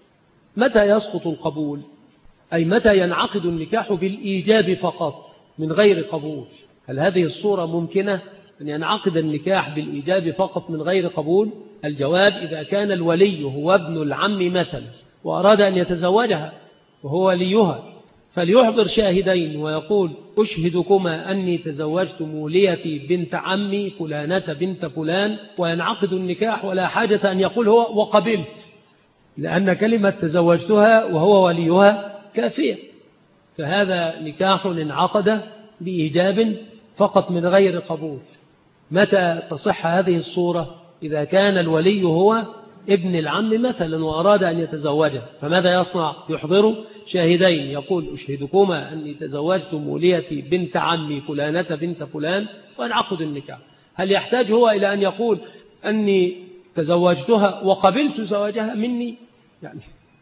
متى يسقط القبول؟ أي متى ينعقد النكاح بالإيجاب فقط من غير قبول؟ هل هذه الصورة ممكنة أن ينعقد النكاح بالإيجاب فقط من غير قبول؟ الجواب إذا كان الولي هو ابن العم مثلا وأراد أن يتزوجها وهو وليها، فليحضر شاهدين ويقول أشهدكما أني تزوجت موليتي بنت عمي فلانة بنت فلان، وينعقد النكاح ولا حاجة أن يقول هو وقبلت، لأن كلمة تزوجتها وهو وليها كافية. فهذا نكاح انعقد بإيجاب فقط من غير قبول. متى تصح هذه الصورة؟ إذا كان الولي هو ابن العم مثلا وأراد أن يتزوجه، فماذا يصنع؟ يحضر شاهدين يقول أشهدكما أني تزوجت موليتي بنت عمي فلانة بنت فلان، وينعقد النكاح. هل يحتاج هو إلى أن يقول أني تزوجتها وقبلت زواجها مني؟ يعني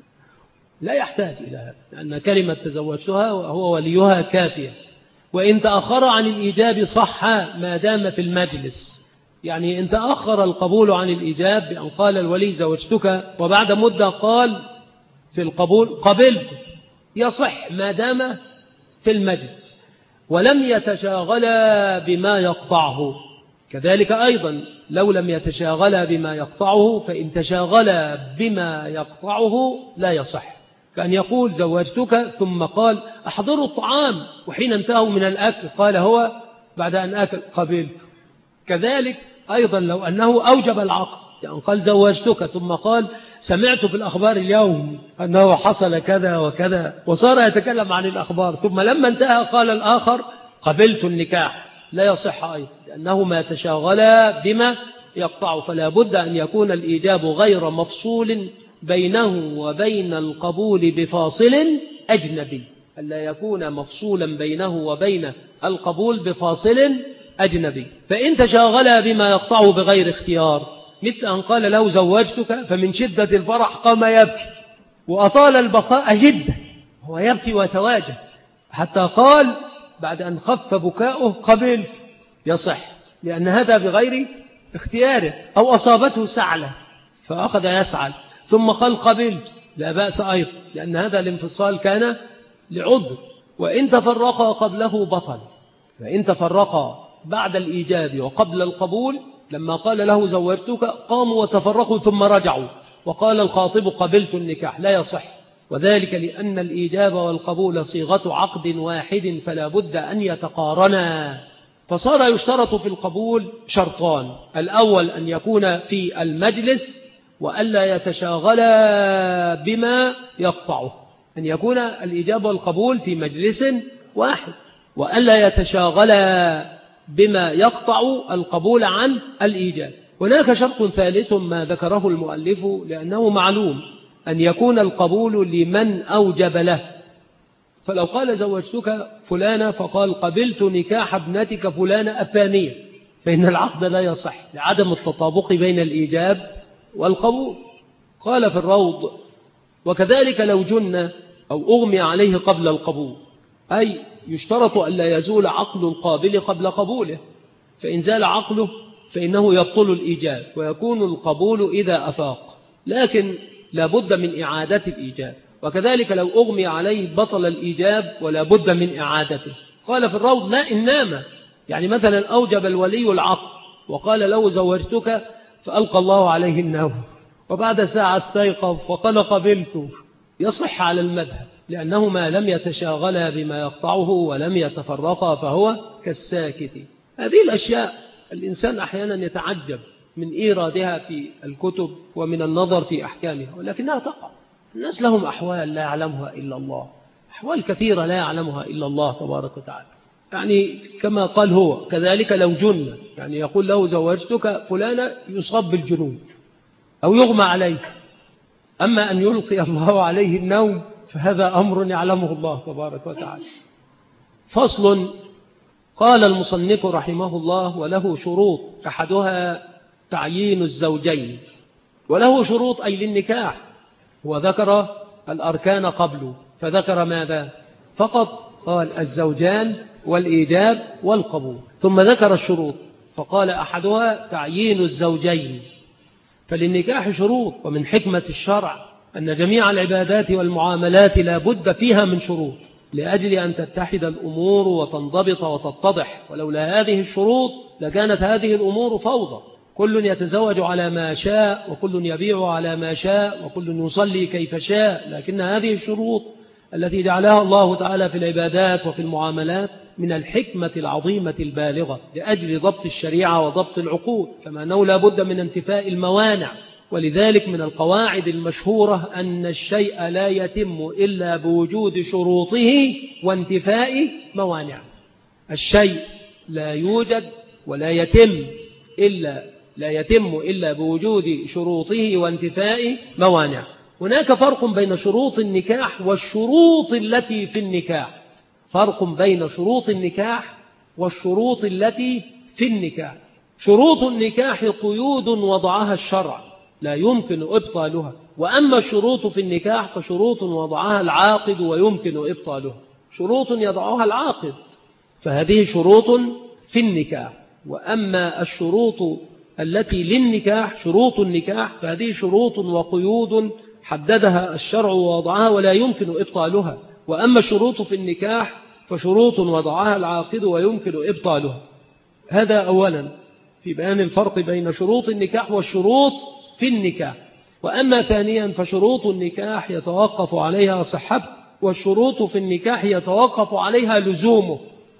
لا يحتاج إلى هذا، لأن كلمة تزوجتها وهو وليها كافية. وإن تأخر عن الإيجاب صح ما دام في المجلس، يعني إن تأخر القبول عن الإيجاب بأن قال الولي زوجتك وبعد مدة قال في القبول قبلت، يصح ما دام في المجلس ولم يتشاغلا بما يقطعه. كذلك أيضا لو لم يتشاغلا بما يقطعه، فإن تشاغلا بما يقطعه لا يصح، كأن يقول زوجتك ثم قال أحضروا الطعام، وحين انتهوا من الأكل قال هو بعد أن أكل قبلت. كذلك أيضا لو أنه أوجب العقد، يعني قال زوجتك ثم قال سمعت في الأخبار اليوم أنه حصل كذا وكذا، وصار يتكلم عن الأخبار، ثم لما انتهى قال الآخر قبلت النكاح، لا يصح أيضا، لأنه ما تشاغل بما يقطع. فلا بد أن يكون الإيجاب غير مفصول بينه وبين القبول بفاصل أجنبي، ألا يكون مفصولا بينه وبين القبول بفاصل أجنبي. فإن تشاغل بما يقطعه بغير اختيار، مثل أن قال له زوجتك فمن شدة الفرح قام يبكي وأطال البقاء جدا، هو يبكي ويتواجه حتى قال بعد أن خف بكاؤه قبلت، يصح، لأن هذا بغير اختياره. أو أصابته سعلة فأخذ يسعل ثم قال قبلت، لا بأس أيضا، لأن هذا الانفصال كان لعذر. وإن تفرقا قبله بطل. فإن تفرقا بعد الإيجاب وقبل القبول، لما قال له زوجتك قاموا وتفرقوا ثم رجعوا وقال الخاطب قبلت النكاح، لا يصح، وذلك لأن الإيجاب والقبول صيغة عقد واحد، فلا بد أن يتقارنا. فصار يشترط في القبول شرطان: الأول أن يكون في المجلس وألا يتشاغل بما يقطعه، أن يكون الإجابة والقبول في مجلس واحد، وألا يتشاغل بما يقطع القبول عن الإيجاب. هناك شرط ثالث ما ذكره المؤلف لأنه معلوم أن يكون القبول لمن أوجب له. فلو قال زوجتك فلانة فقال قبلت نكاح ابنتك فلانة الثانية، فإن العقد لا يصح لعدم التطابق بين الإيجاب والقبول. قال في الروض: وكذلك لو جن أو أغمي عليه قبل القبول، أي يشترط أن لا يزول عقل القابل قبل قبوله، فإن زال عقله فإنه يبطل الإيجاب ويكون القبول إذا أفاق، لكن لا بد من إعادة الإيجاب. وكذلك لو أغمي عليه بطل الإيجاب ولا بد من إعادته. قال في الروض: لا إن نام، يعني مثلا أوجب الولي العقد وقال له زوجتك فألقى الله عليه النوم وبعد ساعة استيقظ فقال قبلت، يصح على المذهب، لأنه ما لم يتشاغلا بما يقطعه ولم يتفرقا فهو كالساكت. هذه الأشياء الإنسان أحيانا يتعجب من إيرادها في الكتب ومن النظر في أحكامها، ولكنها تقع. الناس لهم أحوال لا يعلمها إلا الله، أحوال كثيرة لا يعلمها إلا الله تبارك وتعالى. يعني كما قال هو: كذلك لو جن، يعني يقول له زوجتك فلانة يصاب بالجنون أو يغمى عليه، أما أن يلقي الله عليه النوم فهذا أمر يعلمه الله تبارك وتعالى. فصل. قال المصنف رحمه الله: وله شروط، أحدها تعيين الزوجين، وله شروط أي للنكاح، وذكر الأركان قبله، فذكر ماذا؟ فقط قال الزوجان والإيجاب والقبول، ثم ذكر الشروط فقال أحدها تعيين الزوجين. فللنكاح شروط، ومن حكمة الشرع أن جميع العبادات والمعاملات لا بد فيها من شروط لأجل أن تتحد الأمور وتنضبط وتتضح، ولولا هذه الشروط لكانت هذه الأمور فوضى، كل يتزوج على ما شاء وكل يبيع على ما شاء وكل يصلي كيف شاء. لكن هذه الشروط التي جعلها الله تعالى في العبادات وفي المعاملات من الحكمة العظيمة البالغة لأجل ضبط الشريعة وضبط العقود، كما أنه لا بد من انتفاء الموانع. ولذلك من القواعد المشهورة أن الشيء لا يتم إلا بوجود شروطه وانتفاء موانع. الشيء لا يوجد ولا يتم إلا بوجود شروطه وانتفاء موانع. هناك فرق بين شروط النكاح والشروط التي في النكاح، فرق بين شروط النكاح والشروط التي في النكاح. شروط النكاح قيود وضعها الشرع لا يمكن إبطالها، وأما الشروط في النكاح فشروط وضعها العاقد ويمكن إبطالها. شروط يضعها العاقد فهذه شروط في النكاح، وأما الشروط التي للنكاح شروط النكاح فهذه شروط وقيود حددها الشرع ووضعها ولا يمكن إبطالها. وأما الشروط في النكاح فشروط وضعها العاقد ويمكن إبطالها. هذا أولا في بيان الفرق بين شروط النكاح والشروط في النكاح. وأما ثانيا فشروط النكاح يتوقف عليها صحته، والشروط في النكاح يتوقف عليها لزومه،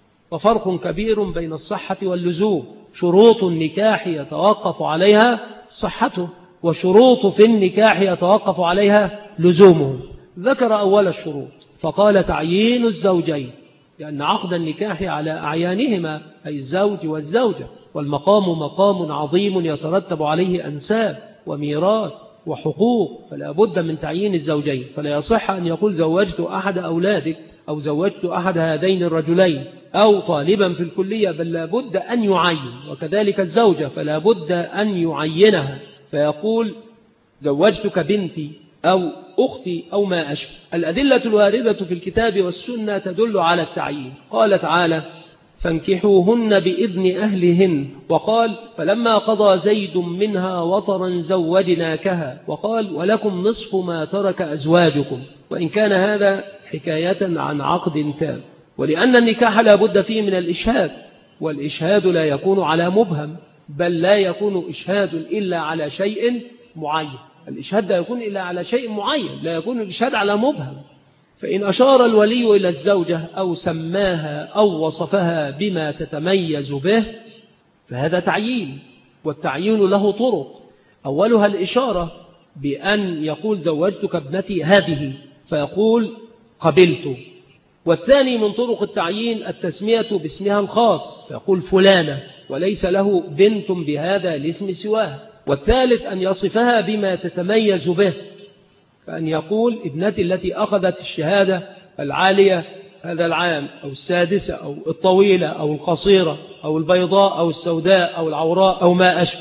وفرق كبير بين الصحة واللزوم. شروط النكاح يتوقف عليها صحته، وشروط في النكاح يتوقف عليها لزومه. ذكر أول الشروط فقال تعيين الزوجين، لأن عقد النكاح على أعيانهما أي الزوج والزوجة، والمقام مقام عظيم يترتب عليه أنساب وميراث وحقوق، فلا بد من تعيين الزوجين. فلا يصح أن يقول زوجت أحد أولادك أو زوجت أحد هذين الرجلين أو طالبا في الكلية، بل لا بد أن يعين. وكذلك الزوجة فلا بد أن يعينها، فيقول زوجتك بنتي أو أختي أو ما أشبه. الأدلة الواردة في الكتاب والسنة تدل على التعيين. قال تعالى فانكحوهن بإذن أهلهن، وقال فلما قضى زيد منها وطرا زوجناكها، وقال ولكم نصف ما ترك أزواجكم، وإن كان هذا حكاية عن عقد تام. ولأن النكاح لا بد فيه من الإشهاد، والإشهاد لا يكون على مبهم، بل لا يكون إشهاد إلا على شيء معين. الإشهاد لا يكون إلا على شيء معين، لا يكون الإشهاد على مبهم. فإن أشار الولي إلى الزوجة أو سماها أو وصفها بما تتميز به فهذا تعيين، والتعيين له طرق. أولها الإشارة بأن يقول زوجتك ابنتي هذه، فيقول قبلت، والثاني من طرق التعيين التسمية باسمها الخاص، يقول فلانة وليس له بنت بهذا الاسم سواها. والثالث أن يصفها بما تتميز به، فأن يقول ابنتي التي أخذت الشهادة العالية هذا العام أو السادسة أو الطويلة أو القصيرة أو البيضاء أو السوداء أو العوراء أو ما أشبه.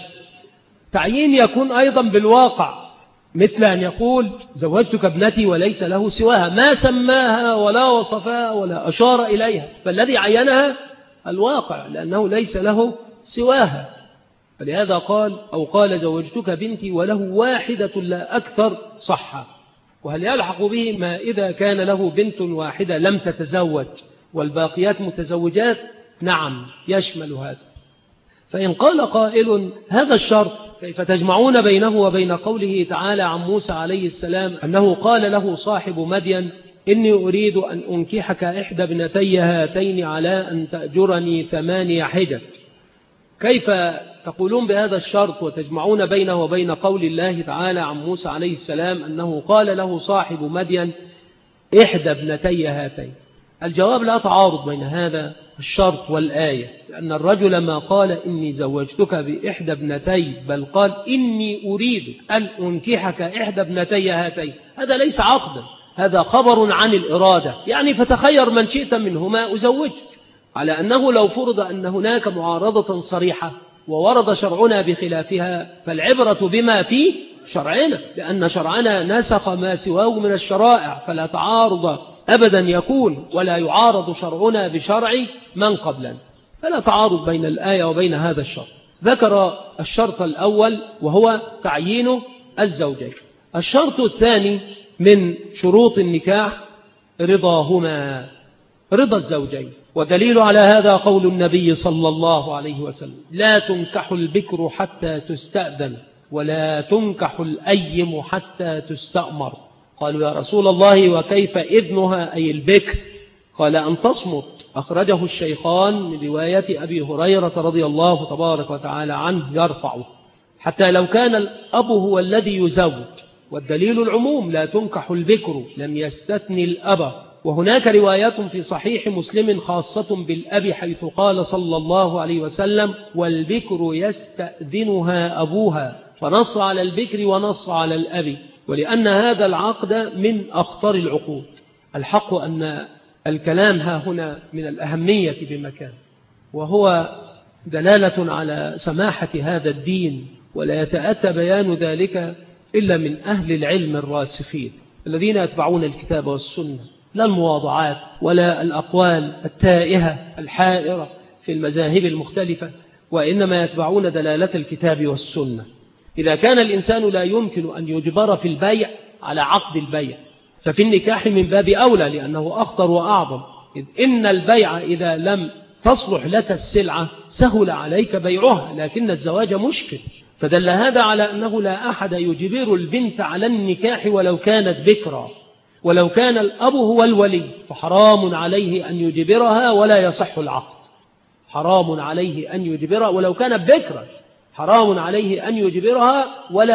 تعيين يكون أيضا بالواقع، مثل أن يقول زوجتك ابنتي وليس له سواها، ما سماها ولا وصفها ولا أشار إليها، فالذي عينها الواقع لأنه ليس له سواها. فلهذا قال أو قال زوجتك بنتي وله واحدة لا أكثر صحة. وهل يلحق به ما إذا كان له بنت واحدة لم تتزوج والباقيات متزوجات؟ نعم يشمل هذا. فإن قال قائل هذا الشرط كيف تجمعون بينه وبين قوله تعالى عن موسى عليه السلام أنه قال له صاحب مدين إني أريد أن أنكحك إحدى ابنتي هاتين على أن تأجرني 8 حجج، كيف تقولون بهذا الشرط وتجمعون بينه وبين قول الله تعالى عن موسى عليه السلام أنه قال له صاحب مدين إحدى ابنتي هاتين؟ الجواب لا تعارض بين هذا الشرط والآية، لأن الرجل ما قال إني زوجتك بإحدى ابنتي بل قال إني أريد أن أنكحك إحدى ابنتي هاتين، هذا ليس عقدا، هذا خبر عن الإرادة، يعني فتخير من شئت منهما أزوجك، على أنه لو فرض أن هناك معارضة صريحة وورد شرعنا بخلافها فالعبرة بما في شرعنا، لأن شرعنا نسخ ما سواه من الشرائع، فلا تعارض أبدا يكون ولا يعارض شرعنا بشرع من قبلنا، فلا تعارض بين الآية وبين هذا الشرط. ذكر الشرط الأول وهو تعيين الزوجين. الشرط الثاني من شروط النكاح رضاهما، رضا الزوجين، ودليل على هذا قول النبي صلى الله عليه وسلم لا تنكح البكر حتى تستأذن ولا تنكح الأيم حتى تستأمر. قالوا يا رسول الله وكيف إذنها أي البكر؟ قال أن تصمت. أخرجه الشيخان من رواية أبي هريرة رضي الله تبارك وتعالى عنه يرفعه حتى لو كان الأب هو الذي يزوج، والدليل العموم لا تنكح البكر لم يستثني الأب. وهناك روايات في صحيح مسلم خاصة بالأب حيث قال صلى الله عليه وسلم والبكر يستأذنها أبوها، فنص على البكر ونص على الأب، ولأن هذا العقد من أخطر العقود. الحق أن الكلام ها هنا من الأهمية بمكان، وهو دلالة على سماحة هذا الدين، ولا يتأتى بيان ذلك إلا من أهل العلم الراسخين الذين يتبعون الكتاب والسنة، لا المواضعات ولا الأقوال التائهة الحائرة في المذاهب المختلفة، وإنما يتبعون دلالة الكتاب والسنة. إذا كان الإنسان لا يمكن أن يجبر في البيع على عقد البيع، ففي النكاح من باب أولى لأنه أخطر وأعظم، إذ إن البيع إذا لم تصلح لك السلعة سهل عليك بيعها، لكن الزواج مشكل. فدل هذا على أنه لا أحد يجبر البنت على النكاح ولو كانت بكرا، ولو كان الأب هو الولي فحرام عليه أن يجبرها ولا يصح العقد. حرام عليه أن يجبرها ولو كانت بكرا، حرام عليه أن يجبرها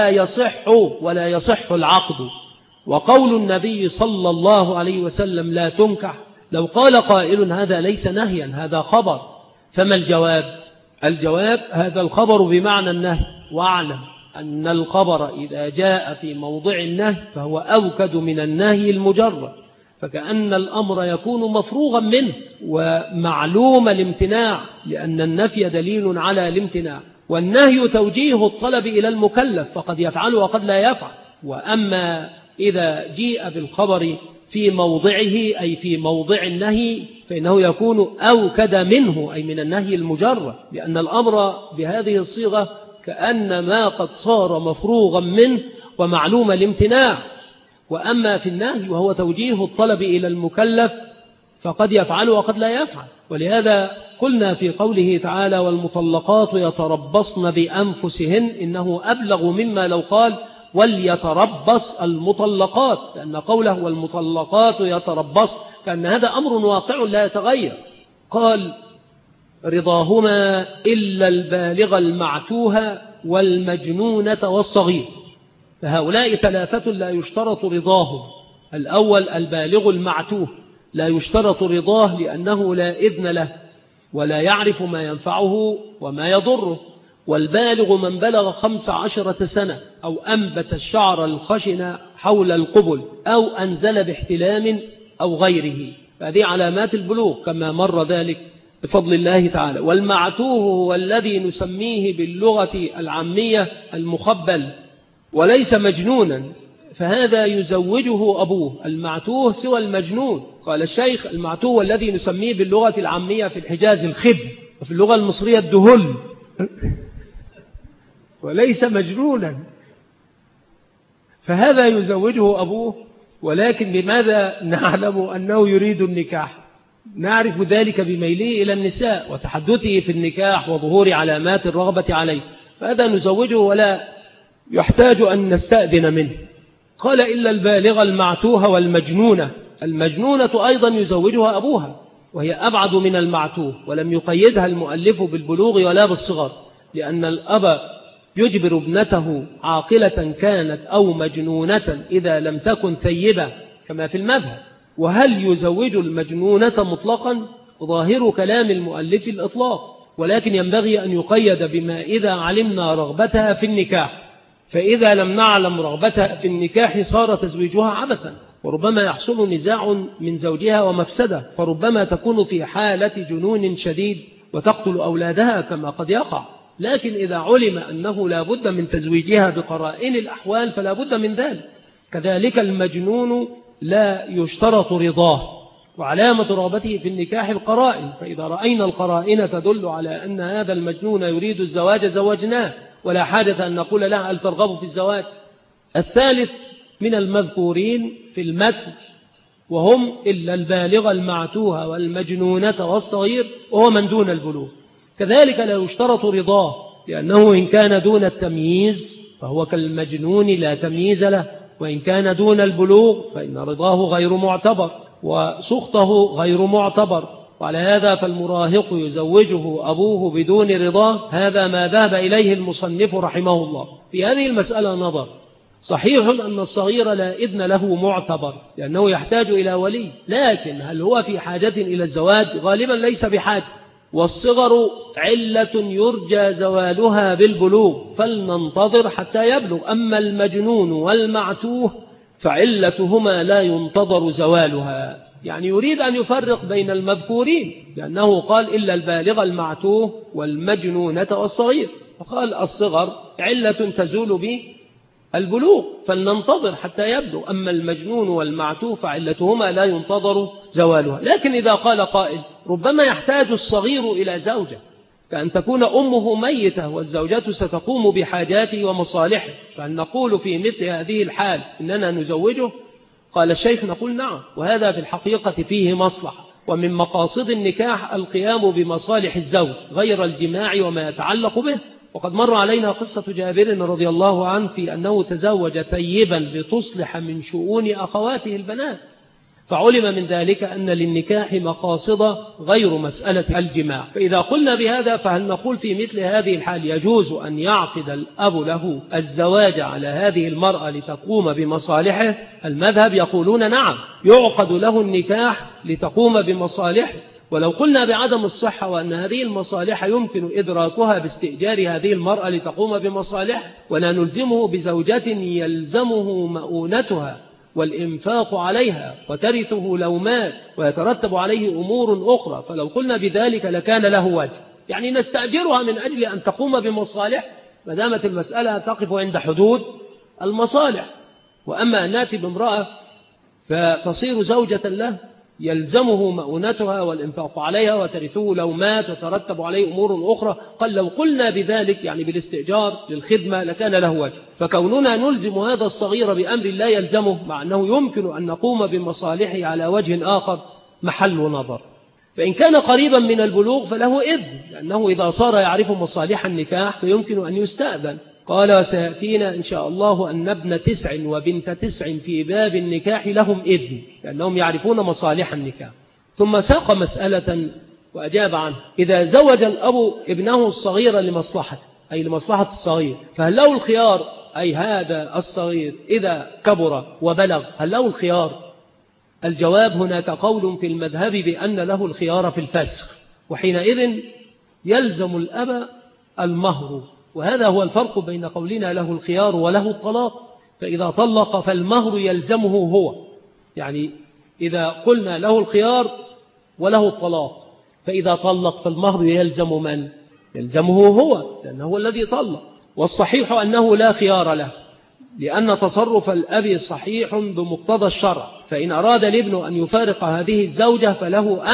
ولا يصح العقد. وقول النبي صلى الله عليه وسلم لا تنكح، لو قال قائل هذا ليس نهيا هذا خبر، فما الجواب؟ الجواب هذا الخبر بمعنى النهي، واعلم أن الخبر إذا جاء في موضع النهي فهو أوكد من النهي المجرد، فكأن الأمر يكون مفروغا منه ومعلوم الامتناع، لأن النفي دليل على الامتناع، والنهي توجيه الطلب إلى المكلف فقد يفعل وقد لا يفعل. وأما إذا جيء بالخبر في موضعه أي في موضع النهي فإنه يكون أوكد منه أي من النهي المجرد، لأن الأمر بهذه الصيغة كأن ما قد صار مفروغا منه ومعلوم الامتناع. وأما في النهي وهو توجيه الطلب إلى المكلف فقد يفعل وقد لا يفعل. ولهذا قلنا في قوله تعالى والمطلقات يتربصن بأنفسهن إنه أبلغ مما لو قال وليتربص المطلقات، لأن قوله والمطلقات يتربصن كأن هذا أمر واقع لا يتغير. قال رضاهما إلا البالغ المعتوه والمجنونة والصغير، فهؤلاء ثلاثة لا يشترط رضاهم. الأول البالغ المعتوه، لا يشترط رضاه لأنه لا إذن له ولا يعرف ما ينفعه وما يضره. والبالغ من بلغ 15 سنة أو أنبت الشعر الخشن حول القبل أو أنزل باحتلام أو غيره، هذه علامات البلوغ كما مر ذلك بفضل الله تعالى. والمعتوه هو الذي نسميه باللغة العامية المخبل وليس مجنونا، فهذا يزوجه أبوه. المعتوه سوى المجنون. قال الشيخ: المعتوه الذي نسميه باللغة العامية في الحجاز الخب، وفي اللغة المصرية الدهل، وليس مجنونا، فهذا يزوجه أبوه. ولكن لماذا نعلم أنه يريد النكاح؟ نعرف ذلك بميله إلى النساء وتحدثه في النكاح وظهور علامات الرغبة عليه، فهذا نزوجه ولا يحتاج أن نستأذن منه. قال: إلا البالغ المعتوه والمجنونة. المجنونة أيضا يزوجها أبوها، وهي أبعد من المعتوه، ولم يقيدها المؤلف بالبلوغ ولا بالصغر، لأن الأب يجبر ابنته عاقلة كانت أو مجنونة إذا لم تكن ثيبة كما في المذهب. وهل يزوج المجنونة مطلقا؟ ظاهر كلام المؤلف الإطلاق، ولكن ينبغي أن يقيد بما إذا علمنا رغبتها في النكاح، فإذا لم نعلم رغبتها في النكاح صار تزويجها عبثا، وربما يحصل نزاع من زوجها ومفسدة، فربما تكون في حالة جنون شديد وتقتل أولادها كما قد يقع. لكن إذا علم أنه لا بد من تزويجها بقرائن الأحوال فلا بد من ذلك. كذلك المجنون لا يشترط رضاه، وعلامة رغبته في النكاح القرائن، فإذا رأينا القرائن تدل على أن هذا المجنون يريد الزواج زوجناه، ولا حاجة أن نقول لها هل ترغب في الزواج. الثالث من المذكورين في المتن وهم إلا البالغ المعتوه والمجنونة والصغير، وهو من دون البلوغ. كذلك لا يشترط رضاه، لأنه إن كان دون التمييز فهو كالمجنون لا تمييز له، وإن كان دون البلوغ فإن رضاه غير معتبر وسخطه غير معتبر. وعلى هذا فالمراهق يزوجه أبوه بدون رضاه، هذا ما ذهب إليه المصنف رحمه الله. في هذه المسألة نظر. صحيح أن الصغير لا إذن له معتبر لأنه يحتاج إلى ولي، لكن هل هو في حاجة إلى الزواج؟ غالبا ليس بحاجة. والصغر علة يرجى زوالها بالبلوغ، فلننتظر حتى يبلغ. أما المجنون والمعتوه فعلتهما لا ينتظر زوالها، يعني يريد أن يفرق بين المذكورين، لأنه قال إلا البالغ المعتوه والمجنونة والصغير، فقال الصغر علة تزول به البلوغ فلننتظر حتى يبلغ. أما المجنون والمعتوه فعلتهما لا ينتظر زوالها. لكن إذا قال قائل ربما يحتاج الصغير إلى زوجة، كأن تكون أمه ميتة والزوجة ستقوم بحاجاته ومصالحه، فأن نقول في مثل هذه الحال إننا نزوجه؟ قال الشيخ نقول نعم، وهذا في الحقيقة فيه مصلحة. ومن مقاصد النكاح القيام بمصالح الزوج غير الجماع وما يتعلق به. وقد مر علينا قصة جابر رضي الله عنه في أنه تزوج ثيبا لتصلح من شؤون أخواته البنات، فعلم من ذلك أن للنكاح مقاصد غير مسألة الجماع. فإذا قلنا بهذا فهل نقول في مثل هذه الحال يجوز أن يعقد الأب له الزواج على هذه المرأة لتقوم بمصالحه؟ المذهب يقولون نعم، يعقد له النكاح لتقوم بمصالحه. ولو قلنا بعدم الصحة وأن هذه المصالح يمكن إدراكها باستئجار هذه المرأة لتقوم بمصالحه، ولا نلزمه بزوجة يلزمه مؤونتها والإنفاق عليها وترثه لو مات ويترتب عليه أمور أخرى، فلو قلنا بذلك لكان له وجه، يعني نستأجرها من أجل أن تقوم بمصالح ما دامت المسألة تقف عند حدود المصالح. وأما أن نأتي بامرأة فتصير زوجة له يلزمه مؤونتها والإنفاق عليها وترثه لو مات وترتب عليه أمور أخرى، قال لو قلنا بذلك يعني بالاستئجار للخدمة لكان له وجه. فكوننا نلزم هذا الصغير بأمر لا يلزمه مع أنه يمكن أن نقوم بمصالحه على وجه آخر محل نظر. فإن كان قريبا من البلوغ فله إذن، لأنه إذا صار يعرف مصالح النكاح فيمكن أن يستأذن. قال وسيأتينا إن شاء الله أن ابن 9 وبنت 9 في باب النكاح لهم إذن، لأنهم يعرفون مصالح النكاح. ثم ساق مسألة وأجاب عنه. إذا زوج الأب ابنه الصغير لمصلحة، أي لمصلحة الصغير، فهل له الخيار؟ أي هذا الصغير إذا كبر وبلغ هل له الخيار؟ الجواب هناك قول في المذهب بأن له الخيار في الفسخ، وحينئذ يلزم الأب المهر، وهذا هو الفرق بين قولنا له الخيار وله الطلاق. فإذا طلق فالمهر يلزمه هو، يعني إذا قلنا له الخيار وله الطلاق، فإذا طلق فالمهر يلزم من؟ يلزمه هو، لأنه هو الذي طلق. والصحيح أنه لا خيار له، لأن تصرف الأب صحيح بمقتضى الشرع، فإن أراد الابن أن يفارق هذه الزوجة فله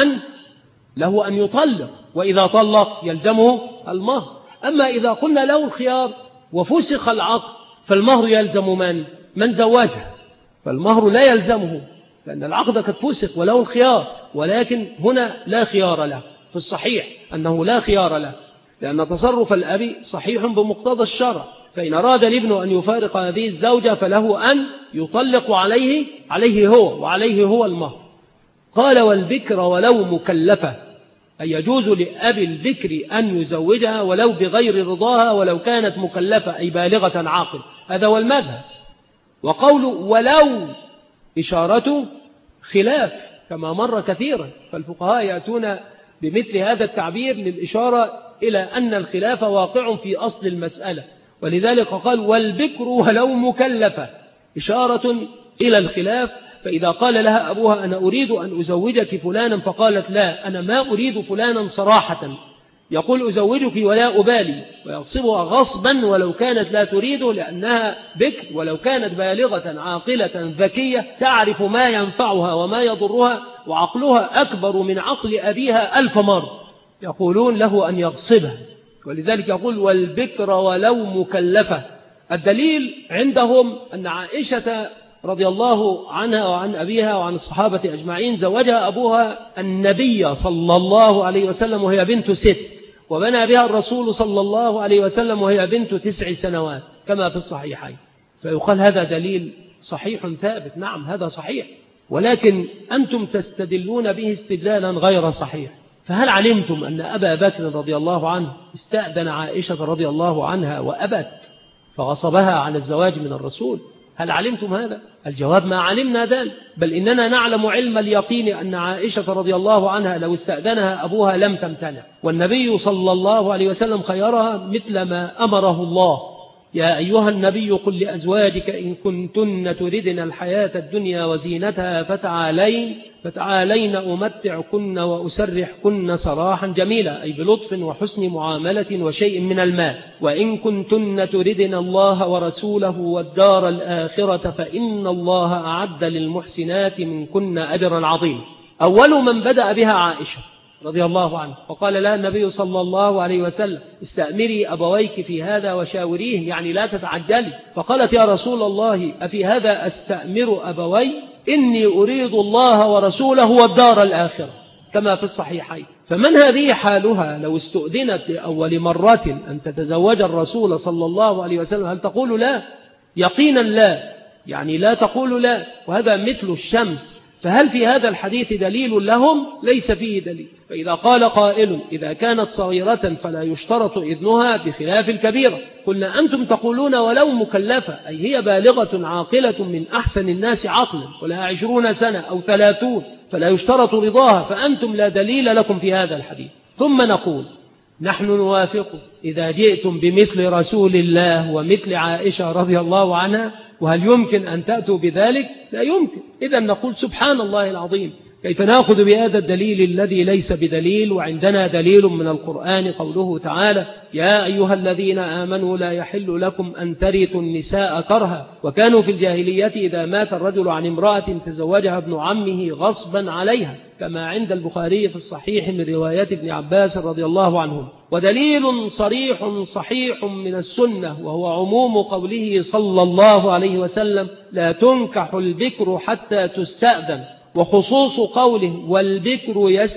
أن يطلق، وإذا طلق يلزمه المهر. أما إذا قلنا له الخيار وفسخ العقد فالمهر يلزم من زوجها، فالمهر لا يلزمه لأن العقد قد فسخ وله الخيار، ولكن هنا لا خيار له. في الصحيح أنه لا خيار له، لأن تصرف الأب صحيح بمقتضى الشرع، فإن أراد الابن أن يفارق هذه الزوجة فله أن يطلق عليه هو، وعليه هو المهر. قال والبكر ولو مكلفة، أي يجوز لأبي البكر أن يزوجها ولو بغير رضاها ولو كانت مكلفة أي بالغة عاقل، هذا هو المذهب. وقول ولو إشارته خلاف كما مر كثيرا، فالفقهاء يأتون بمثل هذا التعبير للإشارة إلى أن الخلاف واقع في أصل المسألة، ولذلك قال والبكر ولو مكلفة، إشارة إلى الخلاف. فإذا قال لها أبوها أنا أريد أن أزوجك فلانا فقالت لا أنا ما أريد فلانا صراحة، يقول أزوجك ولا أبالي، ويغصبها غصبا ولو كانت لا تريده، لأنها بكر ولو كانت بالغة عاقلة ذكية تعرف ما ينفعها وما يضرها، وعقلها أكبر من عقل أبيها 1000 مرة، يقولون له أن يغصبها. ولذلك يقول والبكر ولو مكلفة. الدليل عندهم أن عائشة رضي الله عنها وعن أبيها وعن الصحابة أجمعين زوجها أبوها النبي صلى الله عليه وسلم وهي بنت 6، وبنى بها الرسول صلى الله عليه وسلم وهي بنت 9 سنوات كما في الصحيحين. فيقال هذا دليل صحيح ثابت، نعم هذا صحيح، ولكن أنتم تستدلون به استدلالا غير صحيح. فهل علمتم أن أبا بكر رضي الله عنه استأذن عائشة رضي الله عنها وأبت فغصبها عن الزواج من الرسول؟ هل علمتم هذا؟ الجواب ما علمنا ذلك، بل إننا نعلم علم اليقين أن عائشة رضي الله عنها لو استأذنها أبوها لم تمتنع، والنبي صلى الله عليه وسلم خيرها مثل ما أمره الله: يا أيها النبي قل لأزواجك إن كنتن تردن الحياة الدنيا وزينتها فتعالين أمتعكن وأسرحكن سراحا جميلا، أي بلطف وحسن معاملة وشيء من المال، وإن كنتن تردن الله ورسوله والدار الآخرة فإن الله أعد للمحسنات منكن أجرا عظيما. أول من بدأ بها عائشة رضي الله عنه، وقال لها النبي صلى الله عليه وسلم: استأمري أبويك في هذا وشاوريه، يعني لا تتعجلي. فقالت: يا رسول الله أفي هذا أستأمر أبوي؟ إني أريد الله ورسوله والدار الآخرة، كما في الصحيحين. فمن هذه حالها لو استؤذنت لأول مرة أن تتزوج الرسول صلى الله عليه وسلم هل تقول لا؟ يقينا لا، يعني لا تقول لا، وهذا مثل الشمس. فهل في هذا الحديث دليل لهم؟ ليس فيه دليل. فإذا قال قائل: إذا كانت صغيرة فلا يشترط إذنها بخلاف الكبيرة، قلنا أنتم تقولون ولو مكلفة، أي هي بالغة عاقلة من أحسن الناس عقلا ولها 20 سنة أو 30 فلا يشترط رضاها، فأنتم لا دليل لكم في هذا الحديث. ثم نقول: نحن نوافق إذا جئتم بمثل رسول الله ومثل عائشة رضي الله عنها، وهل يمكن أن تأتوا بذلك؟ لا يمكن. إذا نقول سبحان الله العظيم، كيف نأخذ بهذا الدليل الذي ليس بدليل وعندنا دليل من القرآن قوله تعالى: يا أيها الذين آمنوا لا يحل لكم أن ترثوا النساء كرها، وكانوا في الجاهلية إذا مات الرجل عن امرأة تزوجها ابن عمه غصبا عليها، كما عند البخاري في الصحيح من رواية ابن عباس رضي الله عنهم. ودليل صريح صحيح من السنة وهو عموم قوله صلى الله عليه وسلم: لا تنكح البكر حتى تستأذن، وخصوص قوله: والبكر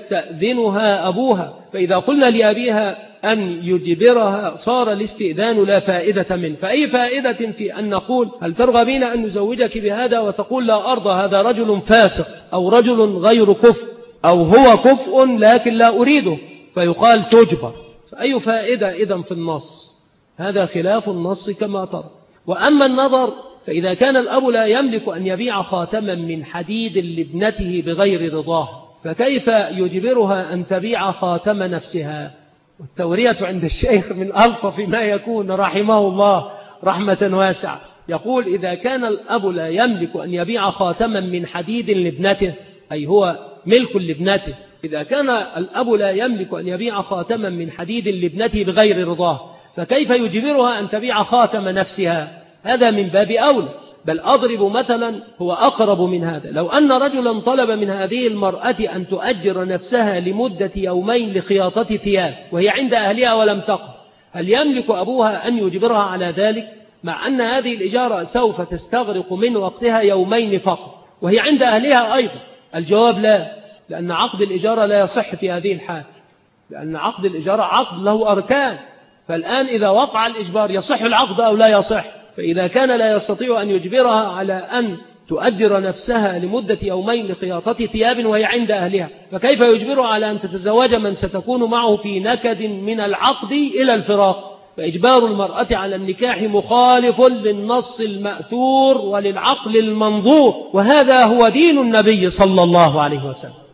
يستأذنها أبوها. فإذا قلنا لأبيها أن يجبرها صار الاستئذان لا فائدة منه. فأي فائدة في أن نقول: هل ترغبين أن نزوجك بهذا؟ وتقول: لا أرضى، هذا رجل فاسق أو رجل غير كفء أو هو كفء لكن لا أريده، فيقال تجبر. فأي فائدة إذن في النص؟ هذا خلاف النص كما ترى. وأما النظر فإذا كان الأب لا يملك أن يبيع خاتما من حديد لابنته بغير رضاه، فكيف يجبرها أن تبيع خاتم نفسها؟ والتورية عند الشيخ من ألطف ما يكون رحمه الله رحمة واسعة. يقول إذا كان الأب لا يملك أن يبيع خاتما من حديد لابنته، أي هو ملك لابنته، إذا كان الأب لا يملك أن يبيع خاتما من حديد لابنته بغير رضاه، فكيف يجبرها أن تبيع خاتم نفسها؟ هذا من باب أولى. بل أضرب مثلا هو أقرب من هذا. لو أن رجلا طلب من هذه المرأة أن تؤجر نفسها لمدة يومين لخياطة ثياب وهي عند أهلها ولم تقم، هل يملك أبوها أن يجبرها على ذلك، مع أن هذه الإجارة سوف تستغرق من وقتها يومين فقط وهي عند أهلها أيضا؟ الجواب لا، لأن عقد الإجارة لا يصح في هذه الحال، لأن عقد الإجارة عقد له أركان. فالآن إذا وقع الإجبار يصح العقد أو لا يصح؟ فإذا كان لا يستطيع أن يجبرها على أن تؤجر نفسها لمدة يومين لخياطة ثياب وهي عند أهلها، فكيف يجبرها على أن تتزوج من ستكون معه في نكد من العقد إلى الفراق؟ فإجبار المرأة على النكاح مخالف للنص المأثور وللعقل المنظور، وهذا هو دين النبي صلى الله عليه وسلم.